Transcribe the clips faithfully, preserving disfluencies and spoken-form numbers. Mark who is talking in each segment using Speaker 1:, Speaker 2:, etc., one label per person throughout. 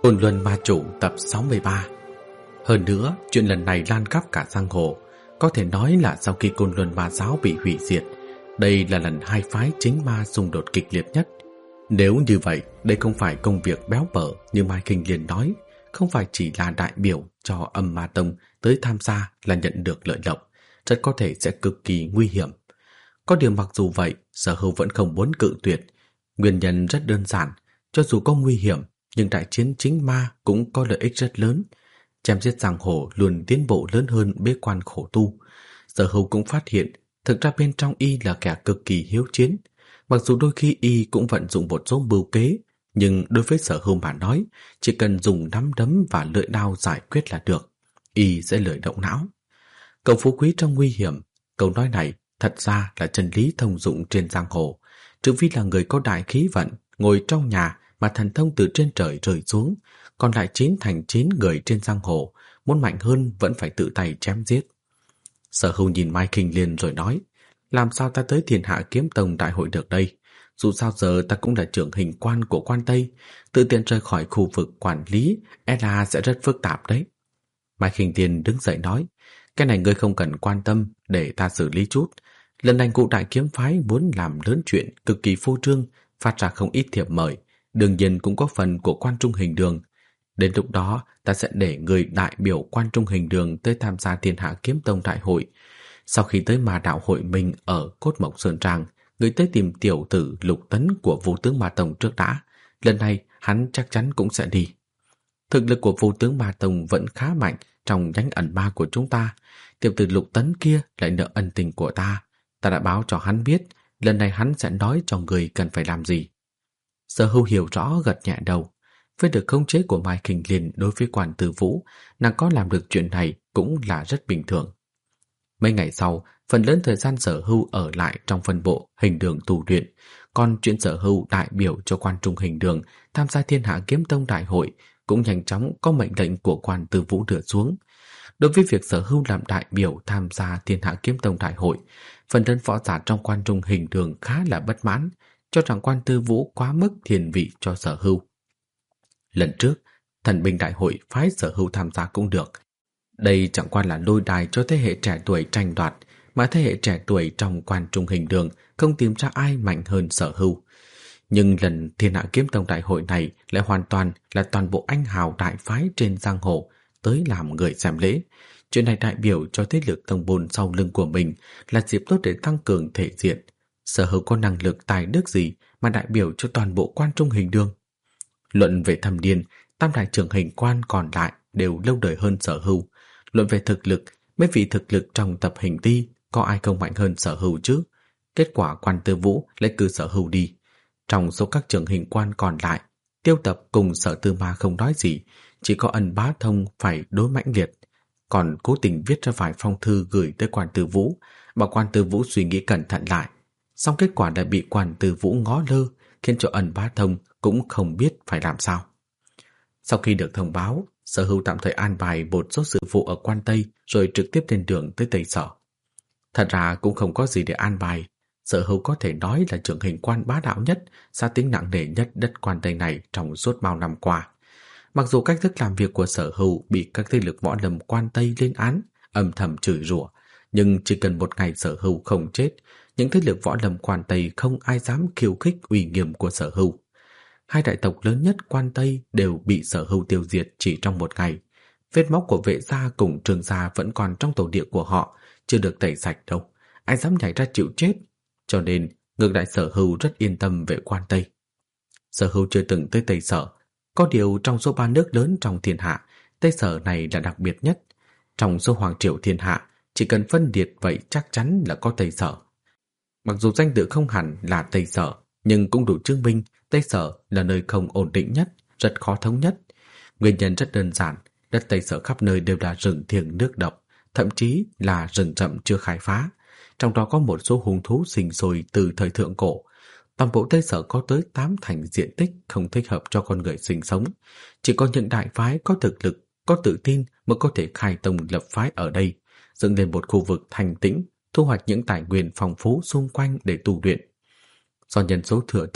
Speaker 1: Côn Luân Ma Chủ tập sáu mươi ba. Hơn nữa, chuyện lần này lan khắp cả giang hồ. Có thể nói là sau khi Côn Luân Ma Giáo bị hủy diệt, đây là lần hai phái chính ma xung đột kịch liệt nhất. Nếu như vậy, đây không phải công việc béo bở như Mai Kinh Liên nói, không phải chỉ là đại biểu cho Âm Ma Tông tới tham gia là nhận được lợi lộc, rất có thể sẽ cực kỳ nguy hiểm. Có điều mặc dù vậy, Sở Hưu vẫn không muốn cự tuyệt. Nguyên nhân rất đơn giản, cho dù có nguy hiểm, nhưng đại chiến chính ma cũng có lợi ích rất lớn. Chém giết giang hồ luôn tiến bộ lớn hơn bế quan khổ tu. Sở Hưu cũng phát hiện, thực ra bên trong y là kẻ cực kỳ hiếu chiến. Mặc dù đôi khi y cũng vận dụng một số mưu kế, nhưng đối với Sở Hưu mà nói, chỉ cần dùng nắm đấm và lưỡi đao giải quyết là được. Y sẽ lười động não. Cầu phú quý trong nguy hiểm, câu nói này thật ra là chân lý thông dụng trên giang hồ. Trừ phi là người có đại khí vận, ngồi trong nhà mà thần thông từ trên trời rơi xuống, còn lại chín thành chín người trên giang hồ, muốn mạnh hơn vẫn phải tự tay chém giết. Sở Hưu nhìn Mai Kinh Liên rồi nói, làm sao ta tới Thiên Hạ Kiếm Tông đại hội được đây? Dù sao giờ ta cũng là trưởng hình quan của quan Tây, tự tiện rời khỏi khu vực quản lý, e là sẽ rất phức tạp đấy. Mai Kinh Liên đứng dậy nói, cái này ngươi không cần quan tâm, để ta xử lý chút. Lần này cụ đại kiếm phái muốn làm lớn chuyện cực kỳ phô trương, phát ra không ít thiệp mời, đương nhiên cũng có phần của Quan Trung Hình Đường. Đến lúc đó, ta sẽ để người đại biểu Quan Trung Hình Đường tới tham gia Thiên Hạ Kiếm Tông đại hội. Sau khi tới Ma Đạo hội mình ở Cốt Mộc Sơn Trang, người tới tìm tiểu tử Lục Tấn của Vô Tướng Ma Tông trước đã. Lần này, hắn chắc chắn cũng sẽ đi. Thực lực của Vô Tướng Ma Tông vẫn khá mạnh trong nhánh ẩn ma của chúng ta. Tiểu tử Lục Tấn kia lại nợ ân tình của ta. Ta đã báo cho hắn biết, lần này hắn sẽ nói cho người cần phải làm gì. Sở Hưu hiểu rõ gật nhẹ đầu. Với được khống chế của Mai Kinh Liên đối với Quan Tư Vũ, nàng có làm được chuyện này cũng là rất bình thường. Mấy ngày sau, phần lớn thời gian Sở Hưu ở lại trong phân bộ Hình Đường tu luyện, còn chuyện Sở Hưu đại biểu cho Quan Trung Hình Đường tham gia Thiên Hạ Kiếm Tông đại hội cũng nhanh chóng có mệnh lệnh của Quan Tư Vũ đưa xuống. Đối với việc Sở Hưu làm đại biểu tham gia Thiên Hạ Kiếm Tông đại hội, phần lớn võ giả trong Quan Trung Hình Đường khá là bất mãn, cho rằng Quan Tư Vũ quá mức thiên vị cho Sở Hưu. Lần trước, Thần binh đại hội phái Sở Hưu tham gia cũng được. Đây chẳng qua là lôi đài cho thế hệ trẻ tuổi tranh đoạt, mà thế hệ trẻ tuổi trong Quan Trung Hình Đường không tìm ra ai mạnh hơn Sở Hưu. Nhưng lần Thiên Hạ Kiếm Tông đại hội này lại hoàn toàn là toàn bộ anh hào đại phái trên giang hồ tới làm người xem lễ. Chuyện này đại biểu cho thế lực tông môn sau lưng của mình, là dịp tốt để tăng cường thể diện. Sở Hưu có năng lực tài đức gì mà đại biểu cho toàn bộ Quan Trung Hình Đường? Luận về thâm niên, tam đại trưởng hình quan còn lại đều lâu đời hơn Sở Hưu. Luận về thực lực, mấy vị thực lực trong tập hình ti có ai không mạnh hơn Sở Hưu chứ? Kết quả Quan Tư Vũ lại cử Sở Hưu đi. Trong số các trưởng hình quan còn lại, Tiêu Tập cùng Sở Tư Ma không nói gì, chỉ có Ân Bá Thông phải đối mãnh liệt, còn cố tình viết ra vài phong thư gửi tới Quan Tư Vũ, bảo Quan Tư Vũ suy nghĩ cẩn thận lại. Xong kết quả đã bị Quan Tư Vũ ngó lơ, khiến cho Ân Bá Thông cũng không biết phải làm sao. Sau khi được thông báo, Sở Hưu tạm thời an bài một số sự vụ ở Quan Tây rồi trực tiếp lên đường tới Tây Sở. Thật ra cũng không có gì để an bài. Sở Hưu có thể nói là trưởng hình quan bá đạo nhất, xa tính nặng nề nhất đất Quan Tây này trong suốt bao năm qua. Mặc dù cách thức làm việc của Sở Hưu bị các thế lực võ lâm Quan Tây lên án, âm thầm chửi rủa, nhưng chỉ cần một ngày Sở Hưu không chết, những thế lực võ lâm Quan Tây không ai dám khiêu khích uy nghiêm của Sở Hưu. Hai đại tộc lớn nhất Quan Tây đều bị Sở Hưu tiêu diệt chỉ trong một ngày. Vết máu của Vệ gia cùng Trương gia vẫn còn trong tổ địa của họ, chưa được tẩy sạch đâu. Ai dám nhảy ra chịu chết? Cho nên, ngược lại Sở Hưu rất yên tâm về Quan Tây. Sở Hưu chưa từng tới Tây Sở. Có điều trong số ba nước lớn trong thiên hạ, Tây Sở này là đặc biệt nhất. Trong số hoàng triều thiên hạ, chỉ cần phân liệt vậy chắc chắn là có Tây Sở. Mặc dù danh tự không hẳn là Tây Sở, nhưng cũng đủ chứng minh Tây Sở là nơi không ổn định nhất, rất khó thống nhất. Nguyên nhân rất đơn giản, đất Tây Sở khắp nơi đều là rừng thiêng nước độc, thậm chí là rừng rậm chưa khai phá. Trong đó có một số hung thú sinh sôi từ thời thượng cổ. Toàn bộ Tây Sở có tới tám thành diện tích không thích hợp cho con người sinh sống. Chỉ có những đại phái có thực lực, có tự tin mới có thể khai tông lập phái ở đây, dựng lên một khu vực thanh tĩnh, thu hoạch những tài nguyên phong phú xung quanh để tu luyện. Do nhân số thừa thớt,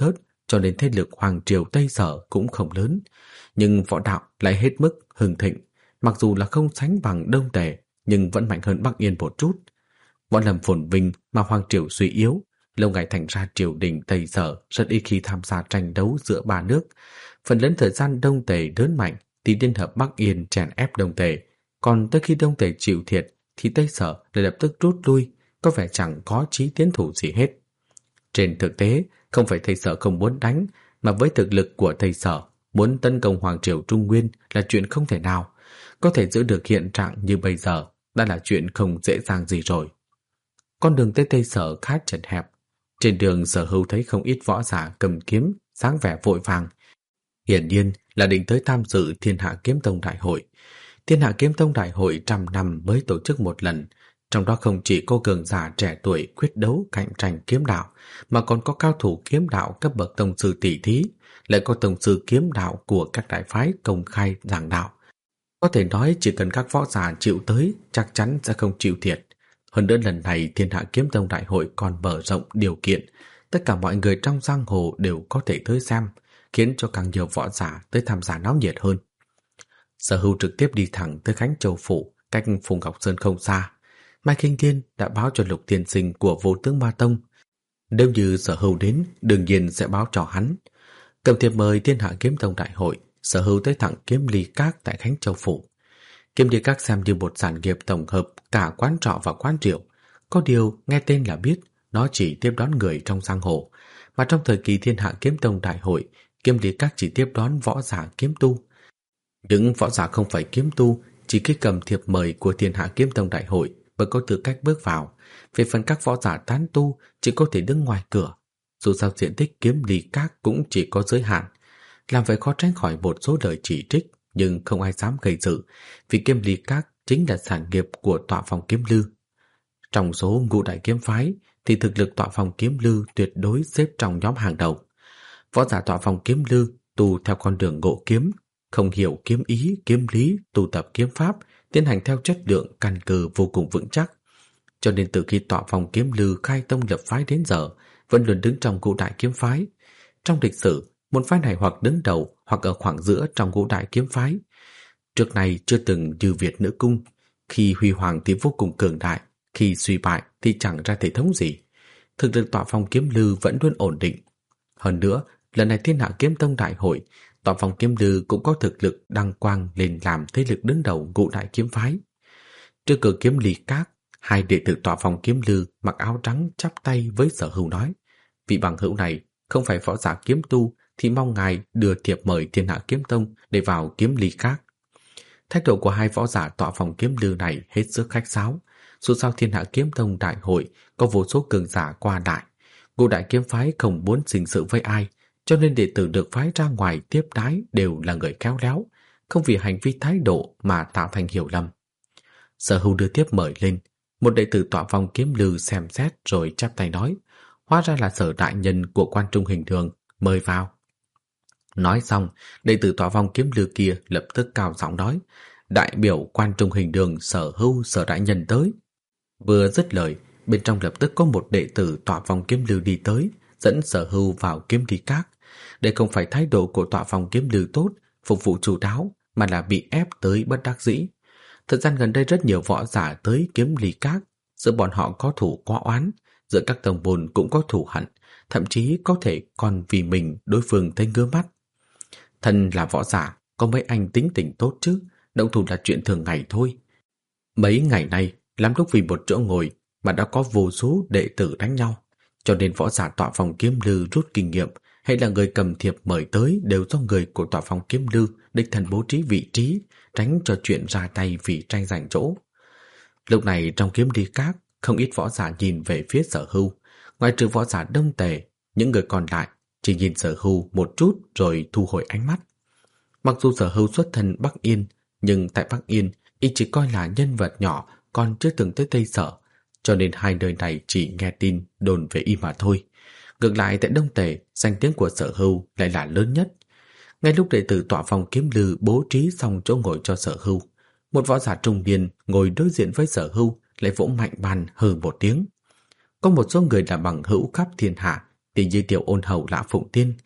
Speaker 1: cho nên thế lực Hoàng Triều Tây Sở cũng không lớn, nhưng võ đạo lại hết mức hưng thịnh, mặc dù là không sánh bằng Đông Tề, nhưng vẫn mạnh hơn Bắc Yên một chút. Võ lâm phồn vinh mà Hoàng Triều suy yếu, lâu ngày thành ra triều đình Tây Sở rất ít khi tham gia tranh đấu giữa ba nước. Phần lớn thời gian Đông Tề lớn mạnh thì liên hợp Bắc Yên chèn ép Đông Tề, còn tới khi Đông Tề chịu thiệt thì Tây Sở lại lập tức rút lui, có vẻ chẳng có chí tiến thủ gì hết. Trên thực tế, không phải Tây Sở không muốn đánh, mà với thực lực của Tây Sở, muốn tấn công Hoàng Triều Trung Nguyên là chuyện không thể nào. Có thể giữ được hiện trạng như bây giờ đã là chuyện không dễ dàng gì rồi. Con đường tới Tây Sở khá chật hẹp. Trên đường Sở Hưu thấy không ít võ giả cầm kiếm, sáng vẻ vội vàng. Hiển nhiên là định tới tham dự Thiên Hạ Kiếm Tông Đại hội. Thiên Hạ Kiếm Tông Đại hội trăm năm mới tổ chức một lần, trong đó không chỉ có cường giả trẻ tuổi quyết đấu cạnh tranh kiếm đạo, mà còn có cao thủ kiếm đạo cấp bậc tông sư tỷ thí, lại có tông sư kiếm đạo của các đại phái công khai giảng đạo. Có thể nói chỉ cần các võ giả chịu tới, chắc chắn sẽ không chịu thiệt. Hơn nữa lần này Thiên Hạ Kiếm Tông Đại hội còn mở rộng điều kiện, tất cả mọi người trong giang hồ đều có thể tới xem, khiến cho càng nhiều võ giả tới tham gia náo nhiệt hơn. Sở Hưu trực tiếp đi thẳng tới Khánh Châu Phủ, cách Phù Ngọc Sơn không xa. Mai Kinh Thiên đã báo cho Lục Tiên Sinh của Vô Tướng Ma Tông. Nếu như Sở Hưu đến, đương nhiên sẽ báo cho hắn. Cầm thiệp mời Thiên Hạ Kiếm Tông Đại hội, Sở Hưu tới thẳng Kiếm Ly Các tại Khánh Châu Phủ. Kiếm Ly Các xem như một sản nghiệp tổng hợp cả quán trọ và quán rượu. Có điều nghe tên là biết nó chỉ tiếp đón người trong giang hồ, mà trong thời kỳ Thiên Hạ Kiếm Tông Đại hội, Kiếm Ly Các chỉ tiếp đón võ giả kiếm tu. Những võ giả không phải kiếm tu chỉ khi cầm thiệp mời của Thiên Hạ Kiếm Tông Đại hội mới có tư cách bước vào. Về phần các võ giả tán tu chỉ có thể đứng ngoài cửa. Dù sao diện tích Kiếm Ly Các cũng chỉ có giới hạn, làm vậy khó tránh khỏi một số lời chỉ trích, nhưng không ai dám gây sự, vì Kiếm Ly Các chính là sản nghiệp của tọa phòng Kiếm Lư. Trong số ngũ đại kiếm phái thì thực lực tọa phòng Kiếm Lư tuyệt đối xếp trong nhóm hàng đầu. Võ giả tọa phòng Kiếm Lư tu theo con đường ngộ kiếm, không hiểu kiếm ý, kiếm lý, tu tập kiếm pháp, tiến hành theo chất lượng căn cơ vô cùng vững chắc. Cho nên từ khi tọa phòng Kiếm Lư khai tông lập phái đến giờ, vẫn luôn đứng trong ngũ đại kiếm phái. Trong lịch sử, môn phái này hoặc đứng đầu hoặc ở khoảng giữa trong ngũ đại kiếm phái. Trước này chưa từng như Việt Nữ Cung, khi huy hoàng thì vô cùng cường đại, khi suy bại thì chẳng ra thể thống gì. Thực lực tọa phòng Kiếm Lư vẫn luôn ổn định. Hơn nữa, lần này Thiên Hạ Kiếm Tông Đại hội, tọa phòng Kiếm Lư cũng có thực lực đăng quang lên làm thế lực đứng đầu ngũ đại kiếm phái. Trước cửa Kiếm Ly Các, hai đệ tử tọa phòng Kiếm Lư mặc áo trắng chắp tay với Sở Hưu nói: vị bằng hữu này không phải võ giả kiếm tu thì mong ngài đưa thiệp mời Thiên Hạ Kiếm Tông để vào Kiếm Ly Các. Thái độ của hai võ giả tọa phòng Kiếm Lư này hết sức khách sáo. Dù sao Thiên Hạ Kiếm Tông Đại hội có vô số cường giả qua lại, ngũ đại kiếm phái không muốn sinh sự với ai, cho nên đệ tử được phái ra ngoài tiếp đái đều là người khéo léo, không vì hành vi thái độ mà tạo thành hiểu lầm. Sở Hưu đưa tiếp mời lên, một đệ tử tọa phòng Kiếm Lư xem xét rồi chắp tay nói: hóa ra là Sở đại nhân của Quan Trung Hình Đường, mời vào. Nói xong, đệ tử tọa phòng Kiếm Lư kia lập tức cao giọng nói: đại biểu Quan Trung Hình Đường Sở Hưu Sở đại nhân tới. Vừa dứt lời, bên trong lập tức có một đệ tử tọa phòng Kiếm Lư đi tới, dẫn Sở Hưu vào Kiếm Ly Các. Đây không phải thái độ của tọa phòng Kiếm Lư tốt, phục vụ chu đáo, mà là bị ép tới bất đắc dĩ. Thời gian gần đây rất nhiều võ giả tới Kiếm Ly Các, giữa bọn họ có thù có oán, giữa các tông môn cũng có thù hận, thậm chí có thể còn vì mình đối phương thấy ngứa mắt. Thân là võ giả, có mấy anh tính tình tốt chứ, động thủ là chuyện thường ngày thôi. Mấy ngày nay, lắm lúc vì một chỗ ngồi mà đã có vô số đệ tử đánh nhau, cho nên võ giả tọa phòng Kiếm Lư rút kinh nghiệm, hay là người cầm thiệp mời tới đều do người của tọa phòng Kiếm Lư đích thân bố trí vị trí, tránh cho chuyện ra tay vì tranh giành chỗ. Lúc này trong Kiếm Ly Các, không ít võ giả nhìn về phía Sở Hưu, ngoài trừ võ giả Đông Tề, những người còn lại chỉ nhìn Sở Hưu một chút rồi thu hồi ánh mắt. Mặc dù Sở Hưu xuất thân Bắc Yên, nhưng tại Bắc Yên y chỉ coi là nhân vật nhỏ, còn chưa từng tới Tây Sở, cho nên hai nơi này chỉ nghe tin đồn về y mà thôi. Ngược lại tại Đông Tề, danh tiếng của Sở Hưu lại là lớn nhất. Ngay lúc đệ tử tọa phòng Kiếm Lư bố trí xong chỗ ngồi cho Sở Hưu, một võ giả trung niên ngồi đối diện với Sở Hưu lại vỗ mạnh bàn hừ một tiếng. Có một số người là bằng hữu khắp thiên hạ, thì như Tiểu Ôn Hầu Lã Phụng Tiên,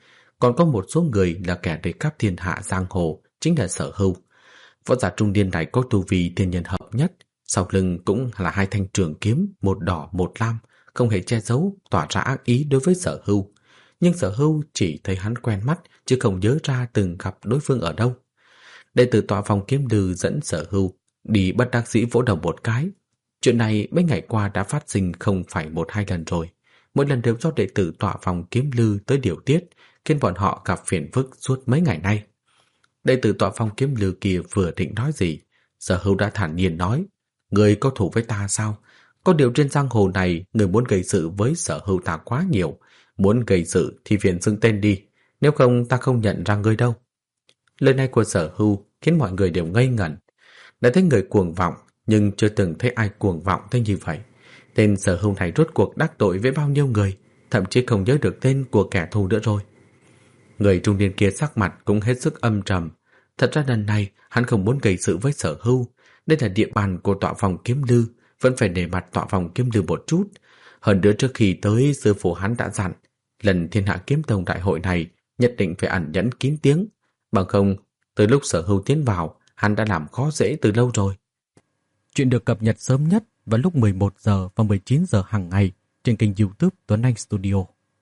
Speaker 1: Còn có một số người là kẻ đầy cắp thiên hạ giang hồ, chính là Sở Hưu. Võ giả trung niên này có tu vi thiên nhân hợp nhất, sau lưng cũng là hai thanh trường kiếm, một đỏ một lam, không hề che giấu, tỏa ra ác ý đối với Sở Hưu. Nhưng Sở Hưu chỉ thấy hắn quen mắt, chứ không nhớ ra từng gặp đối phương ở đâu. Đệ tử tọa phòng kiếm lư dẫn Sở Hưu đi bất đắc dĩ vỗ đầu một cái. Chuyện này mấy ngày qua đã phát sinh không phải một hai lần rồi. Mỗi lần đều do đệ tử tọa phòng kiếm lư tới điều tiết, khiến bọn họ gặp phiền phức suốt mấy ngày nay. Đệ tử tọa phòng kiếm lư kia vừa định nói gì, Sở Hưu đã thản nhiên nói: người có thủ với ta sao? Có điều trên giang hồ này, người muốn gây sự với Sở Hưu ta quá nhiều. Muốn gây sự thì phiền xưng tên đi, nếu không ta không nhận ra ngươi đâu. Lời này của Sở Hưu khiến mọi người đều ngây ngẩn. Đã thấy người cuồng vọng, nhưng chưa từng thấy ai cuồng vọng tới như vậy. Tên Sở Hưu này rốt cuộc đắc tội với bao nhiêu người, thậm chí không nhớ được tên của kẻ thù nữa rồi. Người trung niên kia sắc mặt cũng hết sức âm trầm. Thật ra lần này hắn không muốn gây sự với Sở Hưu. Đây là địa bàn của tọa phòng kiếm lư, vẫn phải để mặt tọa phòng kiếm lư một chút. Hơn nữa trước khi tới, sư phụ hắn đã dặn lần Thiên Hạ Kiếm Tông đại hội này nhất định phải ẩn nhẫn kín tiếng, bằng không từ lúc Sở Hưu tiến vào, hắn đã làm khó dễ từ lâu rồi. Chuyện được cập nhật sớm nhất vào lúc mười một giờ và mười chín giờ hàng ngày trên kênh YouTube Tuấn Anh Studio.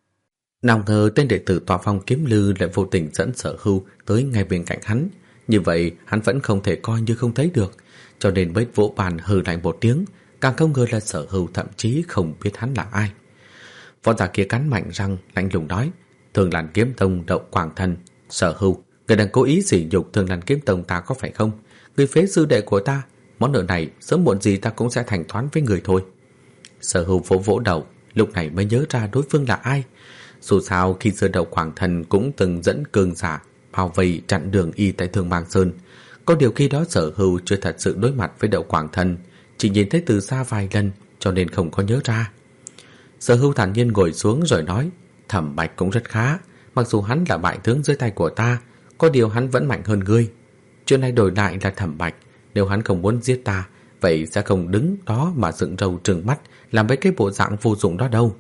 Speaker 1: Nào ngờ tên đệ tử tọa phòng kiếm lư lại vô tình dẫn Sở Hưu tới ngay bên cạnh hắn. Như vậy hắn vẫn không thể coi như không thấy được, cho nên mới vỗ bàn hừ lạnh một tiếng. Càng không ngờ là Sở Hưu thậm chí không biết hắn là ai. Võ giả kia cắn mạnh răng, lạnh lùng nói: Thường Lan Kiếm Tông Đậu Quảng Thần, Sở Hưu, người đang cố ý sỉ nhục Thường Lan Kiếm Tông ta có phải không? Người phế sư đệ của ta, món nợ này sớm muộn gì ta cũng sẽ thanh toán với người thôi. Sở Hưu vỗ vỗ đầu, lúc này mới nhớ ra đối phương là ai. Dù sao khi xưa Đậu Quảng Thần cũng từng dẫn cường giả bao vây chặn đường y tại Thương Mang Sơn. Có điều khi đó Sở Hưu chưa thật sự đối mặt với Đậu Quảng Thần, chỉ nhìn thấy từ xa vài lần, cho nên không có nhớ ra. Sở Hưu thản nhiên ngồi xuống rồi nói: Thẩm Bạch cũng rất khá, mặc dù hắn là bại tướng dưới tay của ta, có điều hắn vẫn mạnh hơn ngươi. Chuyện này đổi lại là Thẩm Bạch, nếu hắn không muốn giết ta, vậy sẽ không đứng đó mà dựng râu trừng mắt làm mấy cái bộ dạng vô dụng đó đâu.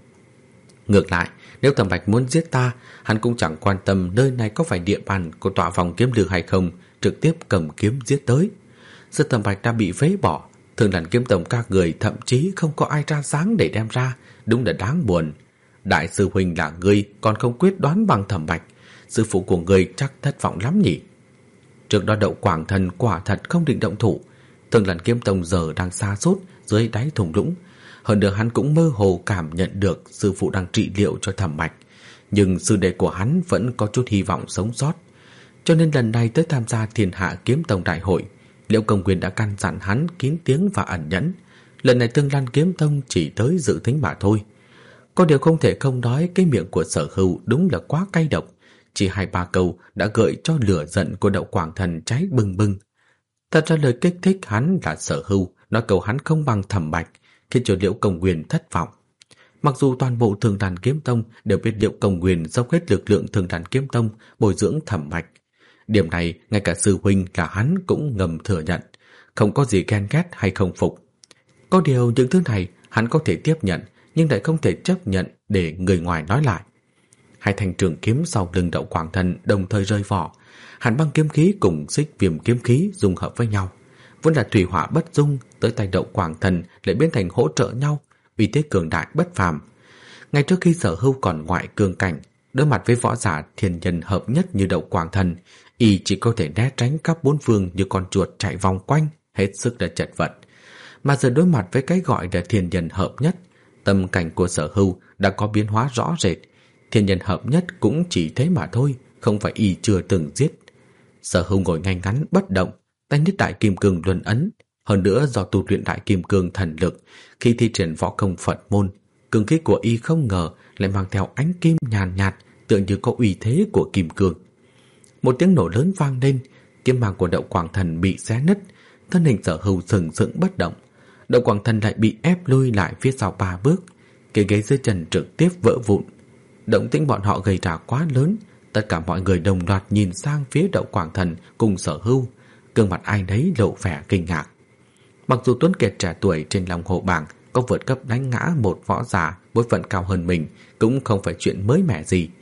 Speaker 1: Ngược lại, nếu Thẩm Bạch muốn giết ta, hắn cũng chẳng quan tâm nơi này có phải địa bàn của tọa phòng kiếm lư hay không, trực tiếp cầm kiếm giết tới. Giờ Thẩm Bạch đã bị phế bỏ, Thường Lan Kiếm Tông các người thậm chí không có ai ra dáng để đem ra, đúng là đáng buồn. Đại sư huynh là ngươi còn không quyết đoán bằng Thẩm Bạch, sư phụ của ngươi chắc thất vọng lắm nhỉ. Trước đó Đậu Quảng Thần quả thật không định động thủ, Thường Lan Kiếm Tông giờ đang sa sút dưới đáy thung lũng. Hơn nữa hắn cũng mơ hồ cảm nhận được sư phụ đang trị liệu cho Thẩm Bạch, nhưng sư đệ của hắn vẫn có chút hy vọng sống sót. Cho nên lần này tới tham gia Thiên Hạ Kiếm Tông đại hội, Liễu Công Nguyên đã căn dặn hắn kín tiếng và ẩn nhẫn. Lần này Thương Lan Kiếm Tông chỉ tới dự thính mà thôi. Có điều không thể không nói, cái miệng của Sở Hưu đúng là quá cay độc. Chỉ hai ba câu đã gợi cho lửa giận của Đậu Quảng Thần cháy bừng bừng. Thật ra lời kích thích hắn là Sở Hưu nói câu hắn không bằng Thẩm Bạch, khiến cho Liễu Công Nguyên thất vọng. Mặc dù toàn bộ Thương Lan Kiếm Tông đều biết Liễu Công Nguyên dốc hết lực lượng Thương Lan Kiếm Tông bồi dưỡng Thẩm Bạch, điểm này ngay cả sư huynh cả hắn cũng ngầm thừa nhận, không có gì ghen ghét hay không phục. Có điều những thứ này hắn có thể tiếp nhận, nhưng lại không thể chấp nhận để người ngoài nói lại. Hai thanh trường kiếm sau lưng Đậu Quảng Thần đồng thời rơi vỏ. Hàn Băng kiếm khí cùng Xích Viêm kiếm khí dung hợp với nhau, vốn là thủy hỏa bất dung, tới tay Đậu Quảng Thần lại biến thành hỗ trợ nhau, uy thế cường đại bất phàm. Ngay trước khi Sở Hưu còn ngoại cường cảnh, đối mặt với võ giả thiên nhân hợp nhất như Đậu Quảng Thần, y chỉ có thể né tránh các bốn phương như con chuột chạy vòng quanh, hết sức là chật vật. Mà giờ đối mặt với cái gọi là thiên nhân hợp nhất, tâm cảnh của Sở Hưu đã có biến hóa rõ rệt. Thiên nhân hợp nhất cũng chỉ thế mà thôi, không phải y chưa từng giết. Sở Hưu ngồi ngay ngắn bất động, tay niết đại kim cương luân ấn. Hơn nữa do tu luyện đại kim cương thần lực, khi thi triển võ công Phật môn, cường khí của y không ngờ lại mang theo ánh kim nhàn nhạt, tựa như có uy thế của kim cương. Một tiếng nổ lớn vang lên, kiếm mang của Đậu Quảng Thần bị xé nứt, thân hình Sở Hưu sừng sững bất động. Đậu Quảng Thần lại bị ép lui lại phía sau ba bước, cái ghế dưới chân trực tiếp vỡ vụn. Động tĩnh bọn họ gây ra quá lớn, tất cả mọi người đồng loạt nhìn sang phía Đậu Quảng Thần cùng Sở Hưu, gương mặt ai nấy lộ vẻ kinh ngạc. Mặc dù Tuấn Kiệt trẻ tuổi trên lòng hồ bảng có vượt cấp đánh ngã một võ giả bối phận cao hơn mình cũng không phải chuyện mới mẻ gì,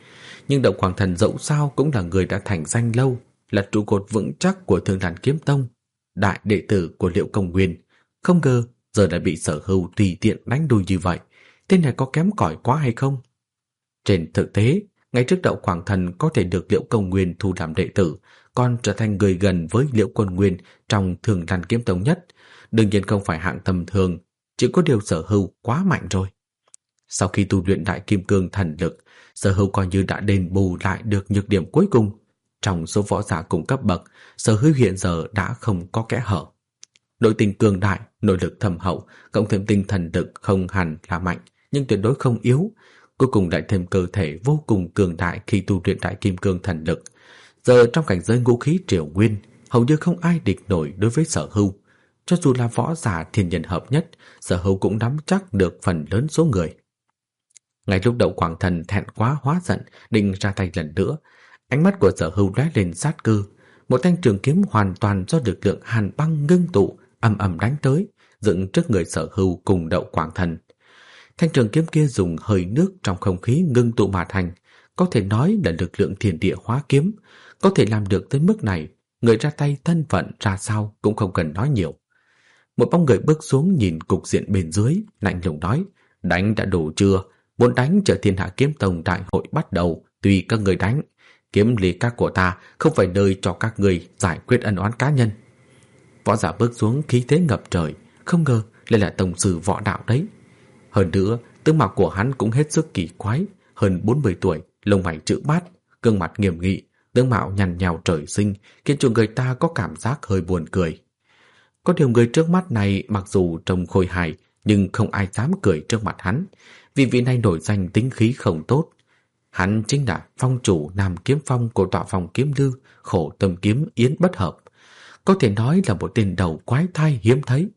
Speaker 1: Nhưng Động Quảng Thần dẫu sao cũng là người đã thành danh lâu, là trụ cột vững chắc của Thương Đàn Kiếm Tông, đại đệ tử của Liễu Công Nguyên. Không ngờ giờ lại bị Sở Hưu tùy tiện đánh đuôi như vậy. Tên này có kém cỏi quá hay không? Trên thực tế, ngay trước Đậu Quảng Thần có thể được Liễu Công Nguyên thu làm đệ tử, còn trở thành người gần với Liễu Quân Nguyên trong Thương Đàn Kiếm Tông nhất, đương nhiên không phải hạng tầm thường, chỉ có điều Sở Hưu quá mạnh rồi. Sau khi tu luyện Đại Kim Cương Thần Lực, Sở Hưu coi như đã đền bù lại được nhược điểm cuối cùng. Trong số võ giả cùng cấp bậc, Sở Hưu hiện giờ đã không có kẽ hở. Nội tình cường đại, nội lực thâm hậu, cộng thêm tinh thần lực không hẳn là mạnh, nhưng tuyệt đối không yếu. Cuối cùng lại thêm cơ thể vô cùng cường đại khi tu luyện Đại Kim Cương Thần Lực. Giờ trong cảnh giới ngũ khí triều nguyên, hầu như không ai địch nổi đối với Sở Hưu. Cho dù là võ giả thiên nhân hợp nhất, Sở Hưu cũng nắm chắc được phần lớn số người. Ngay lúc Đậu Quảng Thần thẹn quá hóa giận, định ra tay lần nữa, ánh mắt của Sở Hưu lóe lên sát cơ. Một thanh trường kiếm hoàn toàn do lực lượng hàn băng ngưng tụ, ầm ầm đánh tới, dựng trước người Sở Hưu cùng Đậu Quảng Thần. Thanh trường kiếm kia dùng hơi nước trong không khí ngưng tụ mà thành, có thể nói là lực lượng thiên địa hóa kiếm. Có thể làm được tới mức này, người ra tay thân phận ra sao cũng không cần nói nhiều. Một bóng người bước xuống nhìn cục diện bên dưới, lạnh lùng nói: đánh đã đủ chưa? Muốn đánh chờ Thiên Hạ Kiếm Tông đại hội bắt đầu, tùy các người đánh. Kiếm lý các của ta không phải nơi cho các người giải quyết ân oán cá nhân. Võ giả bước xuống khí thế ngập trời, không ngờ lại là tổng sư võ đạo đấy. Hơn nữa, tướng mạo của hắn cũng hết sức kỳ quái, hơn bốn mươi tuổi, lông mày chữ bát, gương mặt nghiêm nghị, tướng mạo nhằn nhào trời sinh, khiến cho người ta có cảm giác hơi buồn cười. Có điều người trước mắt này mặc dù trông khôi hài, nhưng không ai dám cười trước mặt hắn, vì vị này nổi danh tính khí không tốt. Hắn chính là phong chủ Nam Kiếm Phong của tọa phòng Kiếm Lư, Khổ Tâm Kiếm Yến Bất Hợp. Có thể nói là một tên đầu quái thai hiếm thấy.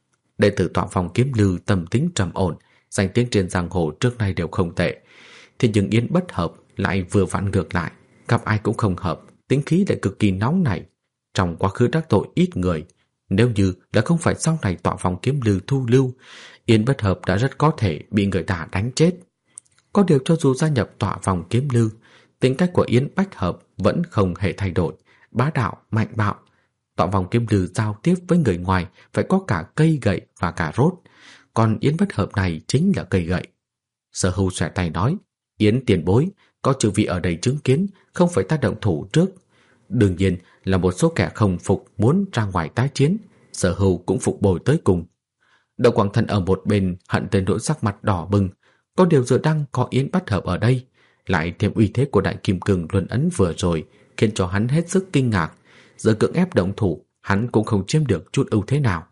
Speaker 1: Đệ tử tọa phòng Kiếm Lư tâm tính trầm ổn, danh tiếng trên giang hồ trước nay đều không tệ. Thế nhưng Yến Bất Hợp lại vừa vặn ngược lại, gặp ai cũng không hợp, tính khí lại cực kỳ nóng nảy. Trong quá khứ đắc tội ít người, nếu như đã không phải sau này tọa phòng Kiếm Lư thu lưu, Yến Bất Hợp đã rất có thể bị người ta đánh chết. Có điều cho dù gia nhập tọa phòng Kiếm Lư, tính cách của Yến Bách Hợp vẫn không hề thay đổi, bá đạo, mạnh bạo. Tọa phòng Kiếm Lư giao tiếp với người ngoài phải có cả cây gậy và cả rốt, còn Yến Bất Hợp này chính là cây gậy. Sở Hưu xòe tay nói: Yến tiền bối, có chư vị ở đây chứng kiến, không phải ta động thủ trước. Đương nhiên là một số kẻ không phục muốn ra ngoài tái chiến, Sở Hưu cũng phục bồi tới cùng. Đậu Quảng Thần ở một bên hận tới nỗi sắc mặt đỏ bừng. Có điều giờ đang có Yến Bách Hợp ở đây, lại thêm uy thế của Đại Kim Cương Luân Ấn vừa rồi, khiến cho hắn hết sức kinh ngạc. Giờ cưỡng ép động thủ, hắn cũng không chiếm được chút ưu thế nào.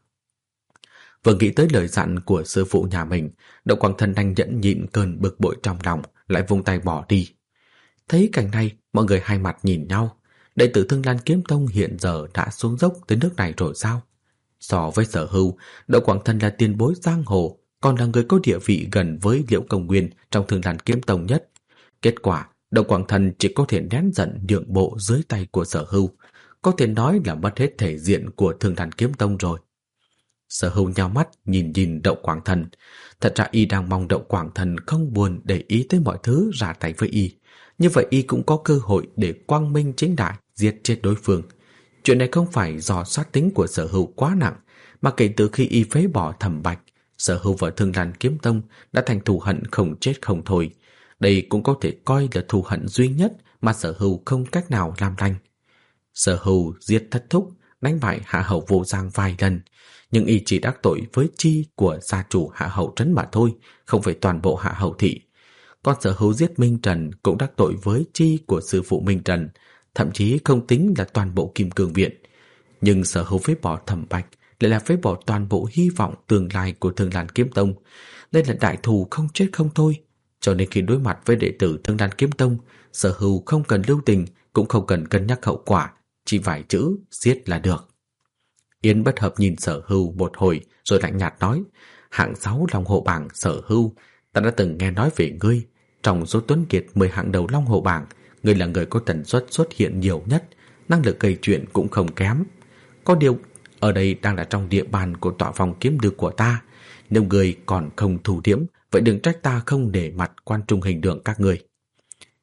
Speaker 1: Vừa nghĩ tới lời dặn của sư phụ nhà mình, Đậu Quảng Thần đành nhẫn nhịn cơn bực bội trong lòng, lại vung tay bỏ đi. Thấy cảnh này, mọi người hai mặt nhìn nhau. Đệ tử Thương Lan Kiếm Tông hiện giờ đã xuống dốc tới nước này rồi sao? So với Sở Hưu, Đậu Quảng Thần là tiền bối giang hồ, còn là người có địa vị gần với Liễu Công Nguyên trong Thương Lan Kiếm Tông nhất. Kết quả, Đậu Quảng Thần chỉ có thể nén giận nhượng bộ dưới tay của Sở Hưu, có thể nói là mất hết thể diện của Thương Lan Kiếm Tông rồi. Sở Hưu nhao mắt nhìn nhìn Đậu Quảng Thần. Thật ra y đang mong Đậu Quảng Thần không buồn để ý tới mọi thứ ra tay với y. Như vậy y cũng có cơ hội để quang minh chính đại giết chết đối phương. Chuyện này không phải do sát tính của Sở Hưu quá nặng, mà kể từ khi y phế bỏ Thẩm Bạch, Sở Hưu và Thương Lan Kiếm Tông đã thành thù hận không chết không thôi. Đây cũng có thể coi là thù hận duy nhất mà Sở Hưu không cách nào làm lành. Sở Hưu giết Thất Thúc, đánh bại Hạ Hầu Vô Giang vài lần, nhưng y chỉ đắc tội với chi của gia chủ Hạ Hầu Trấn mà thôi, không phải toàn bộ Hạ Hầu thị. Còn Sở Hưu giết Minh Trần cũng đắc tội với chi của sư phụ Minh Trần, thậm chí không tính là toàn bộ Kim Cương Viện. Nhưng Sở Hưu phế bỏ Thẩm Bạch lại là phế bỏ toàn bộ hy vọng tương lai của Thương Lan Kiếm Tông. Đây là đại thù không chết không thôi. Cho nên khi đối mặt với đệ tử Thương Lan Kiếm Tông, Sở Hưu không cần lưu tình, cũng không cần cân nhắc hậu quả, chỉ vài chữ giết là được. Yến Bất Hợp nhìn Sở Hưu một hồi rồi lạnh nhạt nói: hạng sáu Long Hồ Bảng Sở Hưu, ta đã từng nghe nói về ngươi. Trong số tuấn kiệt mười hạng đầu Long Hồ Bảng, ngươi là người có tần suất xuất hiện nhiều nhất, năng lực gây chuyện cũng không kém. Có điều ở đây đang là trong địa bàn của tọa phòng Kiếm Lư của ta, nếu ngươi còn không thủ điểm, vậy đừng trách ta không để mặt quan trung hình tượng các ngươi.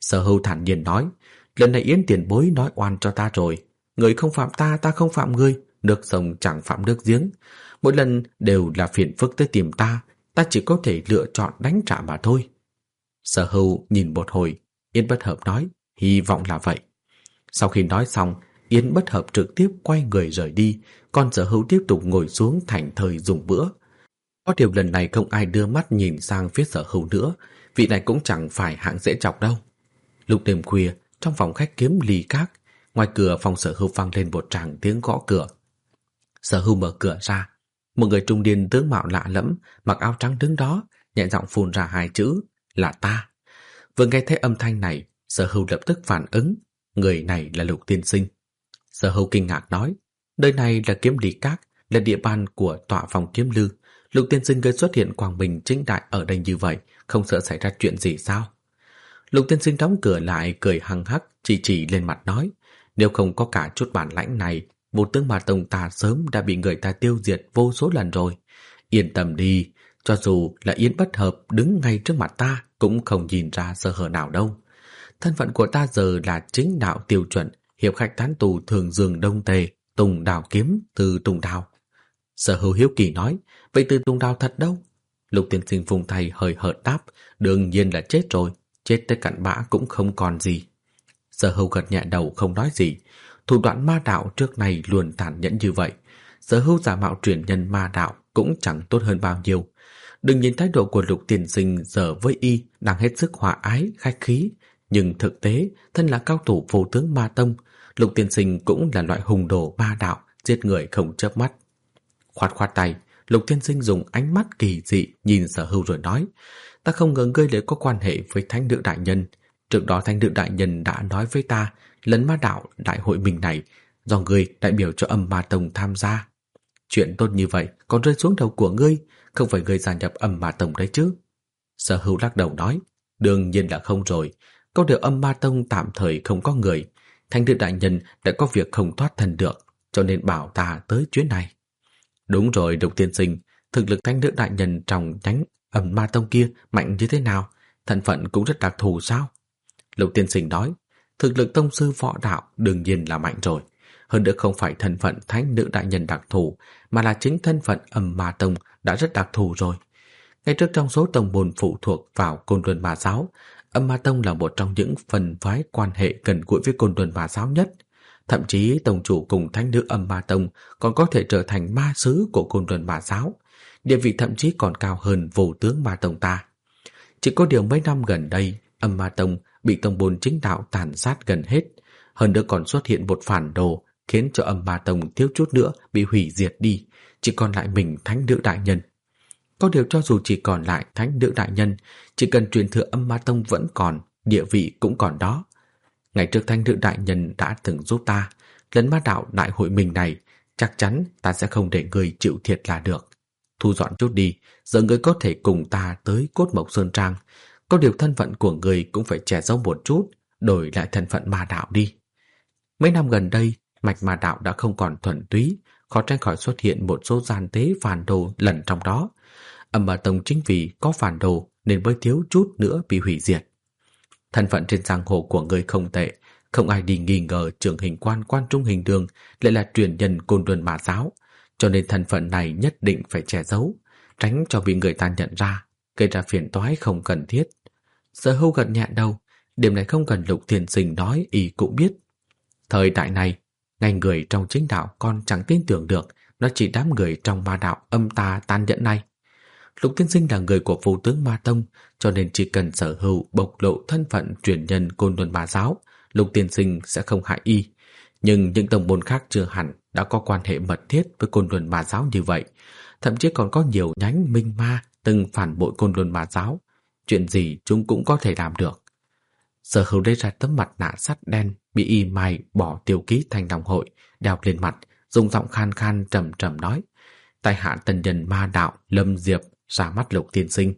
Speaker 1: Sở Hưu thản nhiên nói, lần này Yến tiền bối nói oan cho ta rồi. Người không phạm ta, ta không phạm ngươi, nước sông chẳng phạm nước giếng. Mỗi lần đều là phiền phức tới tìm ta, ta chỉ có thể lựa chọn đánh trả mà thôi. Sở Hưu nhìn một hồi, Yến Bất Hợp nói, hy vọng là vậy. Sau khi nói xong, Yến Bất Hợp trực tiếp quay người rời đi, còn Sở Hưu tiếp tục ngồi xuống thảnh thơi dùng bữa. Có điều lần này không ai đưa mắt nhìn sang phía Sở Hưu nữa, vị này cũng chẳng phải hạng dễ chọc đâu. Lúc đêm khuya, trong phòng khách kiếm ly các, ngoài cửa phòng Sở Hưu vang lên một tràng tiếng gõ cửa. Sở Hưu mở cửa ra, một người trung niên tướng mạo lạ lẫm, mặc áo trắng đứng đó, nhẹ giọng phun ra hai chữ, là ta. Vừa nghe thấy âm thanh này, Sở Hưu lập tức phản ứng, người này là Lục tiên sinh. Sở Hưu kinh ngạc nói, nơi này là kiếm ly các, là địa bàn của tọa phòng kiếm lư. Lục tiên sinh gây xuất hiện quang minh chính đại ở đây như vậy, không sợ xảy ra chuyện gì sao? Lục tiên sinh đóng cửa lại, cười hăng hắc, chỉ chỉ lên mặt nói, nếu không có cả chút bản lãnh này, một tướng Ma Tông ta sớm đã bị người ta tiêu diệt vô số lần rồi. Yên tâm đi, cho dù là Yến Bất Hợp đứng ngay trước mặt ta cũng không nhìn ra sơ hở nào đâu. Thân phận của ta giờ là chính đạo tiêu chuẩn, hiệp khách tán tù thường dương đông tề, Tùng Đào kiếm từ Tùng Đào. Sở Hưu hiếu kỳ nói, vậy từ Tùng Đào thật đâu? Lục tiên sinh phùng tay hơi hợt đáp, đương nhiên là chết rồi, chết tới cặn bã cũng không còn gì. Sở Hưu gật nhẹ đầu không nói gì. Thủ đoạn ma đạo trước này luôn tàn nhẫn như vậy. Sở Hưu giả mạo truyền nhân ma đạo cũng chẳng tốt hơn bao nhiêu. Đừng nhìn thái độ của Lục tiên sinh giờ với y đang hết sức hòa ái, khách khí, nhưng thực tế thân là cao thủ vô tướng ma tông, Lục tiên sinh cũng là loại hùng đồ ma đạo, giết người không chớp mắt. Khoát khoát tay, Lục tiên sinh dùng ánh mắt kỳ dị nhìn Sở Hưu rồi nói, ta không ngờ ngươi lại có quan hệ với Thánh nữ đại nhân. Trước đó Thánh nữ đại nhân đã nói với ta, lần ma đạo đại hội mình này do ngươi đại biểu cho Âm Ma Tông tham gia. Chuyện tốt như vậy còn rơi xuống đầu của ngươi, không phải ngươi gia nhập Âm Ma Tông đấy chứ? Sở Hưu lắc đầu nói, đương nhiên là không rồi. Có điều Âm Ma Tông tạm thời không có người, Thánh nữ đại nhân đã có việc không thoát thân được, cho nên bảo ta tới chuyến này. Đúng rồi Lục tiên sinh, thực lực Thánh nữ đại nhân trong nhánh Âm Ma Tông kia mạnh như thế nào? Thân phận cũng rất đặc thù sao? Lục tiên sinh nói, thực lực tông sư võ đạo đương nhiên là mạnh rồi. Hơn nữa không phải thân phận Thánh nữ đại nhân đặc thù, mà là chính thân phận Âm Ma Tông đã rất đặc thù rồi. Ngay trước trong số tông môn phụ thuộc vào Côn Luân Ma Giáo, Âm Ma Tông là một trong những phần phái quan hệ gần gũi với Côn Luân Ma Giáo nhất. Thậm chí tông chủ cùng thánh nữ Âm Ma Tông còn có thể trở thành ma sứ của Côn Luân Ma Giáo, địa vị thậm chí còn cao hơn vô tướng Ma Tông ta. Chỉ có điều mấy năm gần đây, Âm Ma Tông bị tông môn chính đạo tàn sát gần hết, hơn nữa còn xuất hiện một phản đồ khiến cho Âm Ma Tông thiếu chút nữa bị hủy diệt đi, chỉ còn lại mình thánh nữ đại nhân. Có điều cho dù chỉ còn lại thánh nữ đại nhân, chỉ cần truyền thừa Âm Ma Tông vẫn còn, địa vị cũng còn đó. Ngày trước thánh nữ đại nhân đã từng giúp ta, lần ma đạo đại hội mình này, chắc chắn ta sẽ không để người chịu thiệt là được. Thu dọn chút đi, giờ người có thể cùng ta tới Cốt Mộc Sơn Trang. Có điều thân phận của người cũng phải che giấu một chút, đổi lại thân phận ma đạo đi. Mấy năm gần đây, mạch ma đạo đã không còn thuần túy, khó tránh khỏi xuất hiện một số gian tế phản đồ lẫn trong đó. Âm Ma Tông chính vì có phản đồ nên mới thiếu chút nữa bị hủy diệt. Thân phận trên giang hồ của người không tệ, không ai đi nghi ngờ trưởng hình quan Quan Trung Hình Đường lại là truyền nhân Côn Luân Ma Giáo, cho nên thân phận này nhất định phải che giấu, tránh cho bị người ta nhận ra, gây ra phiền toái không cần thiết. Sở Hưu gật nhẹ đầu, điểm này không cần Lục tiên sinh nói y cũng biết. Thời đại này, ngay người trong chính đạo còn chẳng tin tưởng được, nó chỉ đám người trong ma đạo âm tà tàn nhẫn này. Lục tiên sinh là người của vô tướng Ma Tông, cho nên chỉ cần Sở Hưu bộc lộ thân phận truyền nhân Côn Luân Ma Giáo, Lục tiên sinh sẽ không hại y. Nhưng những tông môn khác chưa hẳn đã có quan hệ mật thiết với Côn Luân Ma Giáo như vậy, thậm chí còn có nhiều nhánh minh ma từng phản bội Côn Luân Ma Giáo. Chuyện gì chúng cũng có thể làm được. Sở Hưu lấy ra tấm mặt nạ sắt đen bị y mài bỏ tiêu ký Thanh Long hội đeo lên mặt, dùng giọng khan khan trầm trầm nói, tại hạ tân nhân ma đạo Lâm Diệp ra mắt Lục tiên sinh.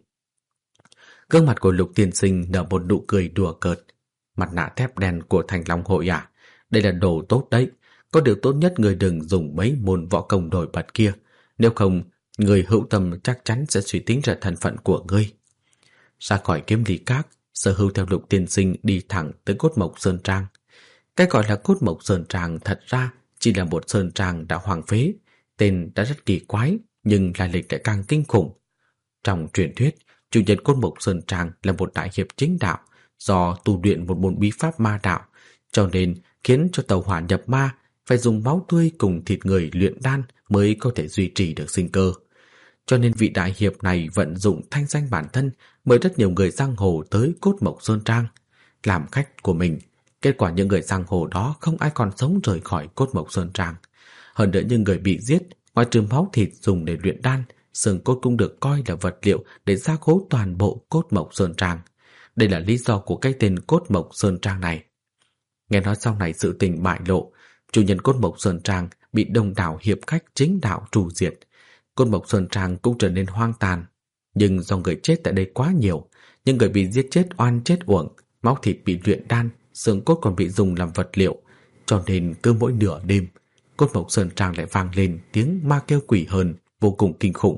Speaker 1: Gương mặt của Lục tiên sinh nở một nụ cười đùa cợt. Mặt nạ thép đen của Thanh Long hội à? Đây là đồ tốt đấy. Có điều tốt nhất người đừng dùng mấy môn võ công nổi bật kia, nếu không người hữu tâm chắc chắn sẽ suy tính ra thân phận của ngươi. Ra khỏi kiếm ly các, Sở Hưu theo Lục tiên sinh đi thẳng tới Cốt Mộc Sơn Trang. Cái gọi là Cốt Mộc Sơn Trang thật ra chỉ là một sơn trang đã hoang phế, tên đã rất kỳ quái nhưng lai lịch lại càng kinh khủng. Trong truyền thuyết, chủ nhân Cốt Mộc Sơn Trang là một đại hiệp chính đạo, do tu luyện một môn bí pháp ma đạo, cho nên khiến cho tàu hỏa nhập ma phải dùng máu tươi cùng thịt người luyện đan mới có thể duy trì được sinh cơ. Cho nên vị đại hiệp này vận dụng thanh danh bản thân mời rất nhiều người giang hồ tới Cốt Mộc Sơn Trang làm khách của mình. Kết quả những người giang hồ đó không ai còn sống rời khỏi Cốt Mộc Sơn Trang. Hơn nữa những người bị giết, ngoài trừ máu thịt dùng để luyện đan, xương cốt cũng được coi là vật liệu để gia cố toàn bộ Cốt Mộc Sơn Trang. Đây là lý do của cái tên Cốt Mộc Sơn Trang này. Nghe nói sau này sự tình bại lộ, chủ nhân Cốt Mộc Sơn Trang bị đông đảo hiệp khách chính đạo trù diệt. Cốt Mộc Sơn Trang cũng trở nên hoang tàn. Nhưng do người chết tại đây quá nhiều, những người bị giết chết oan chết uổng, máu thịt bị luyện đan, xương cốt còn bị dùng làm vật liệu, cho nên cứ mỗi nửa đêm, Cốt Mộc Sơn Trang lại vang lên tiếng ma kêu quỷ hờn vô cùng kinh khủng.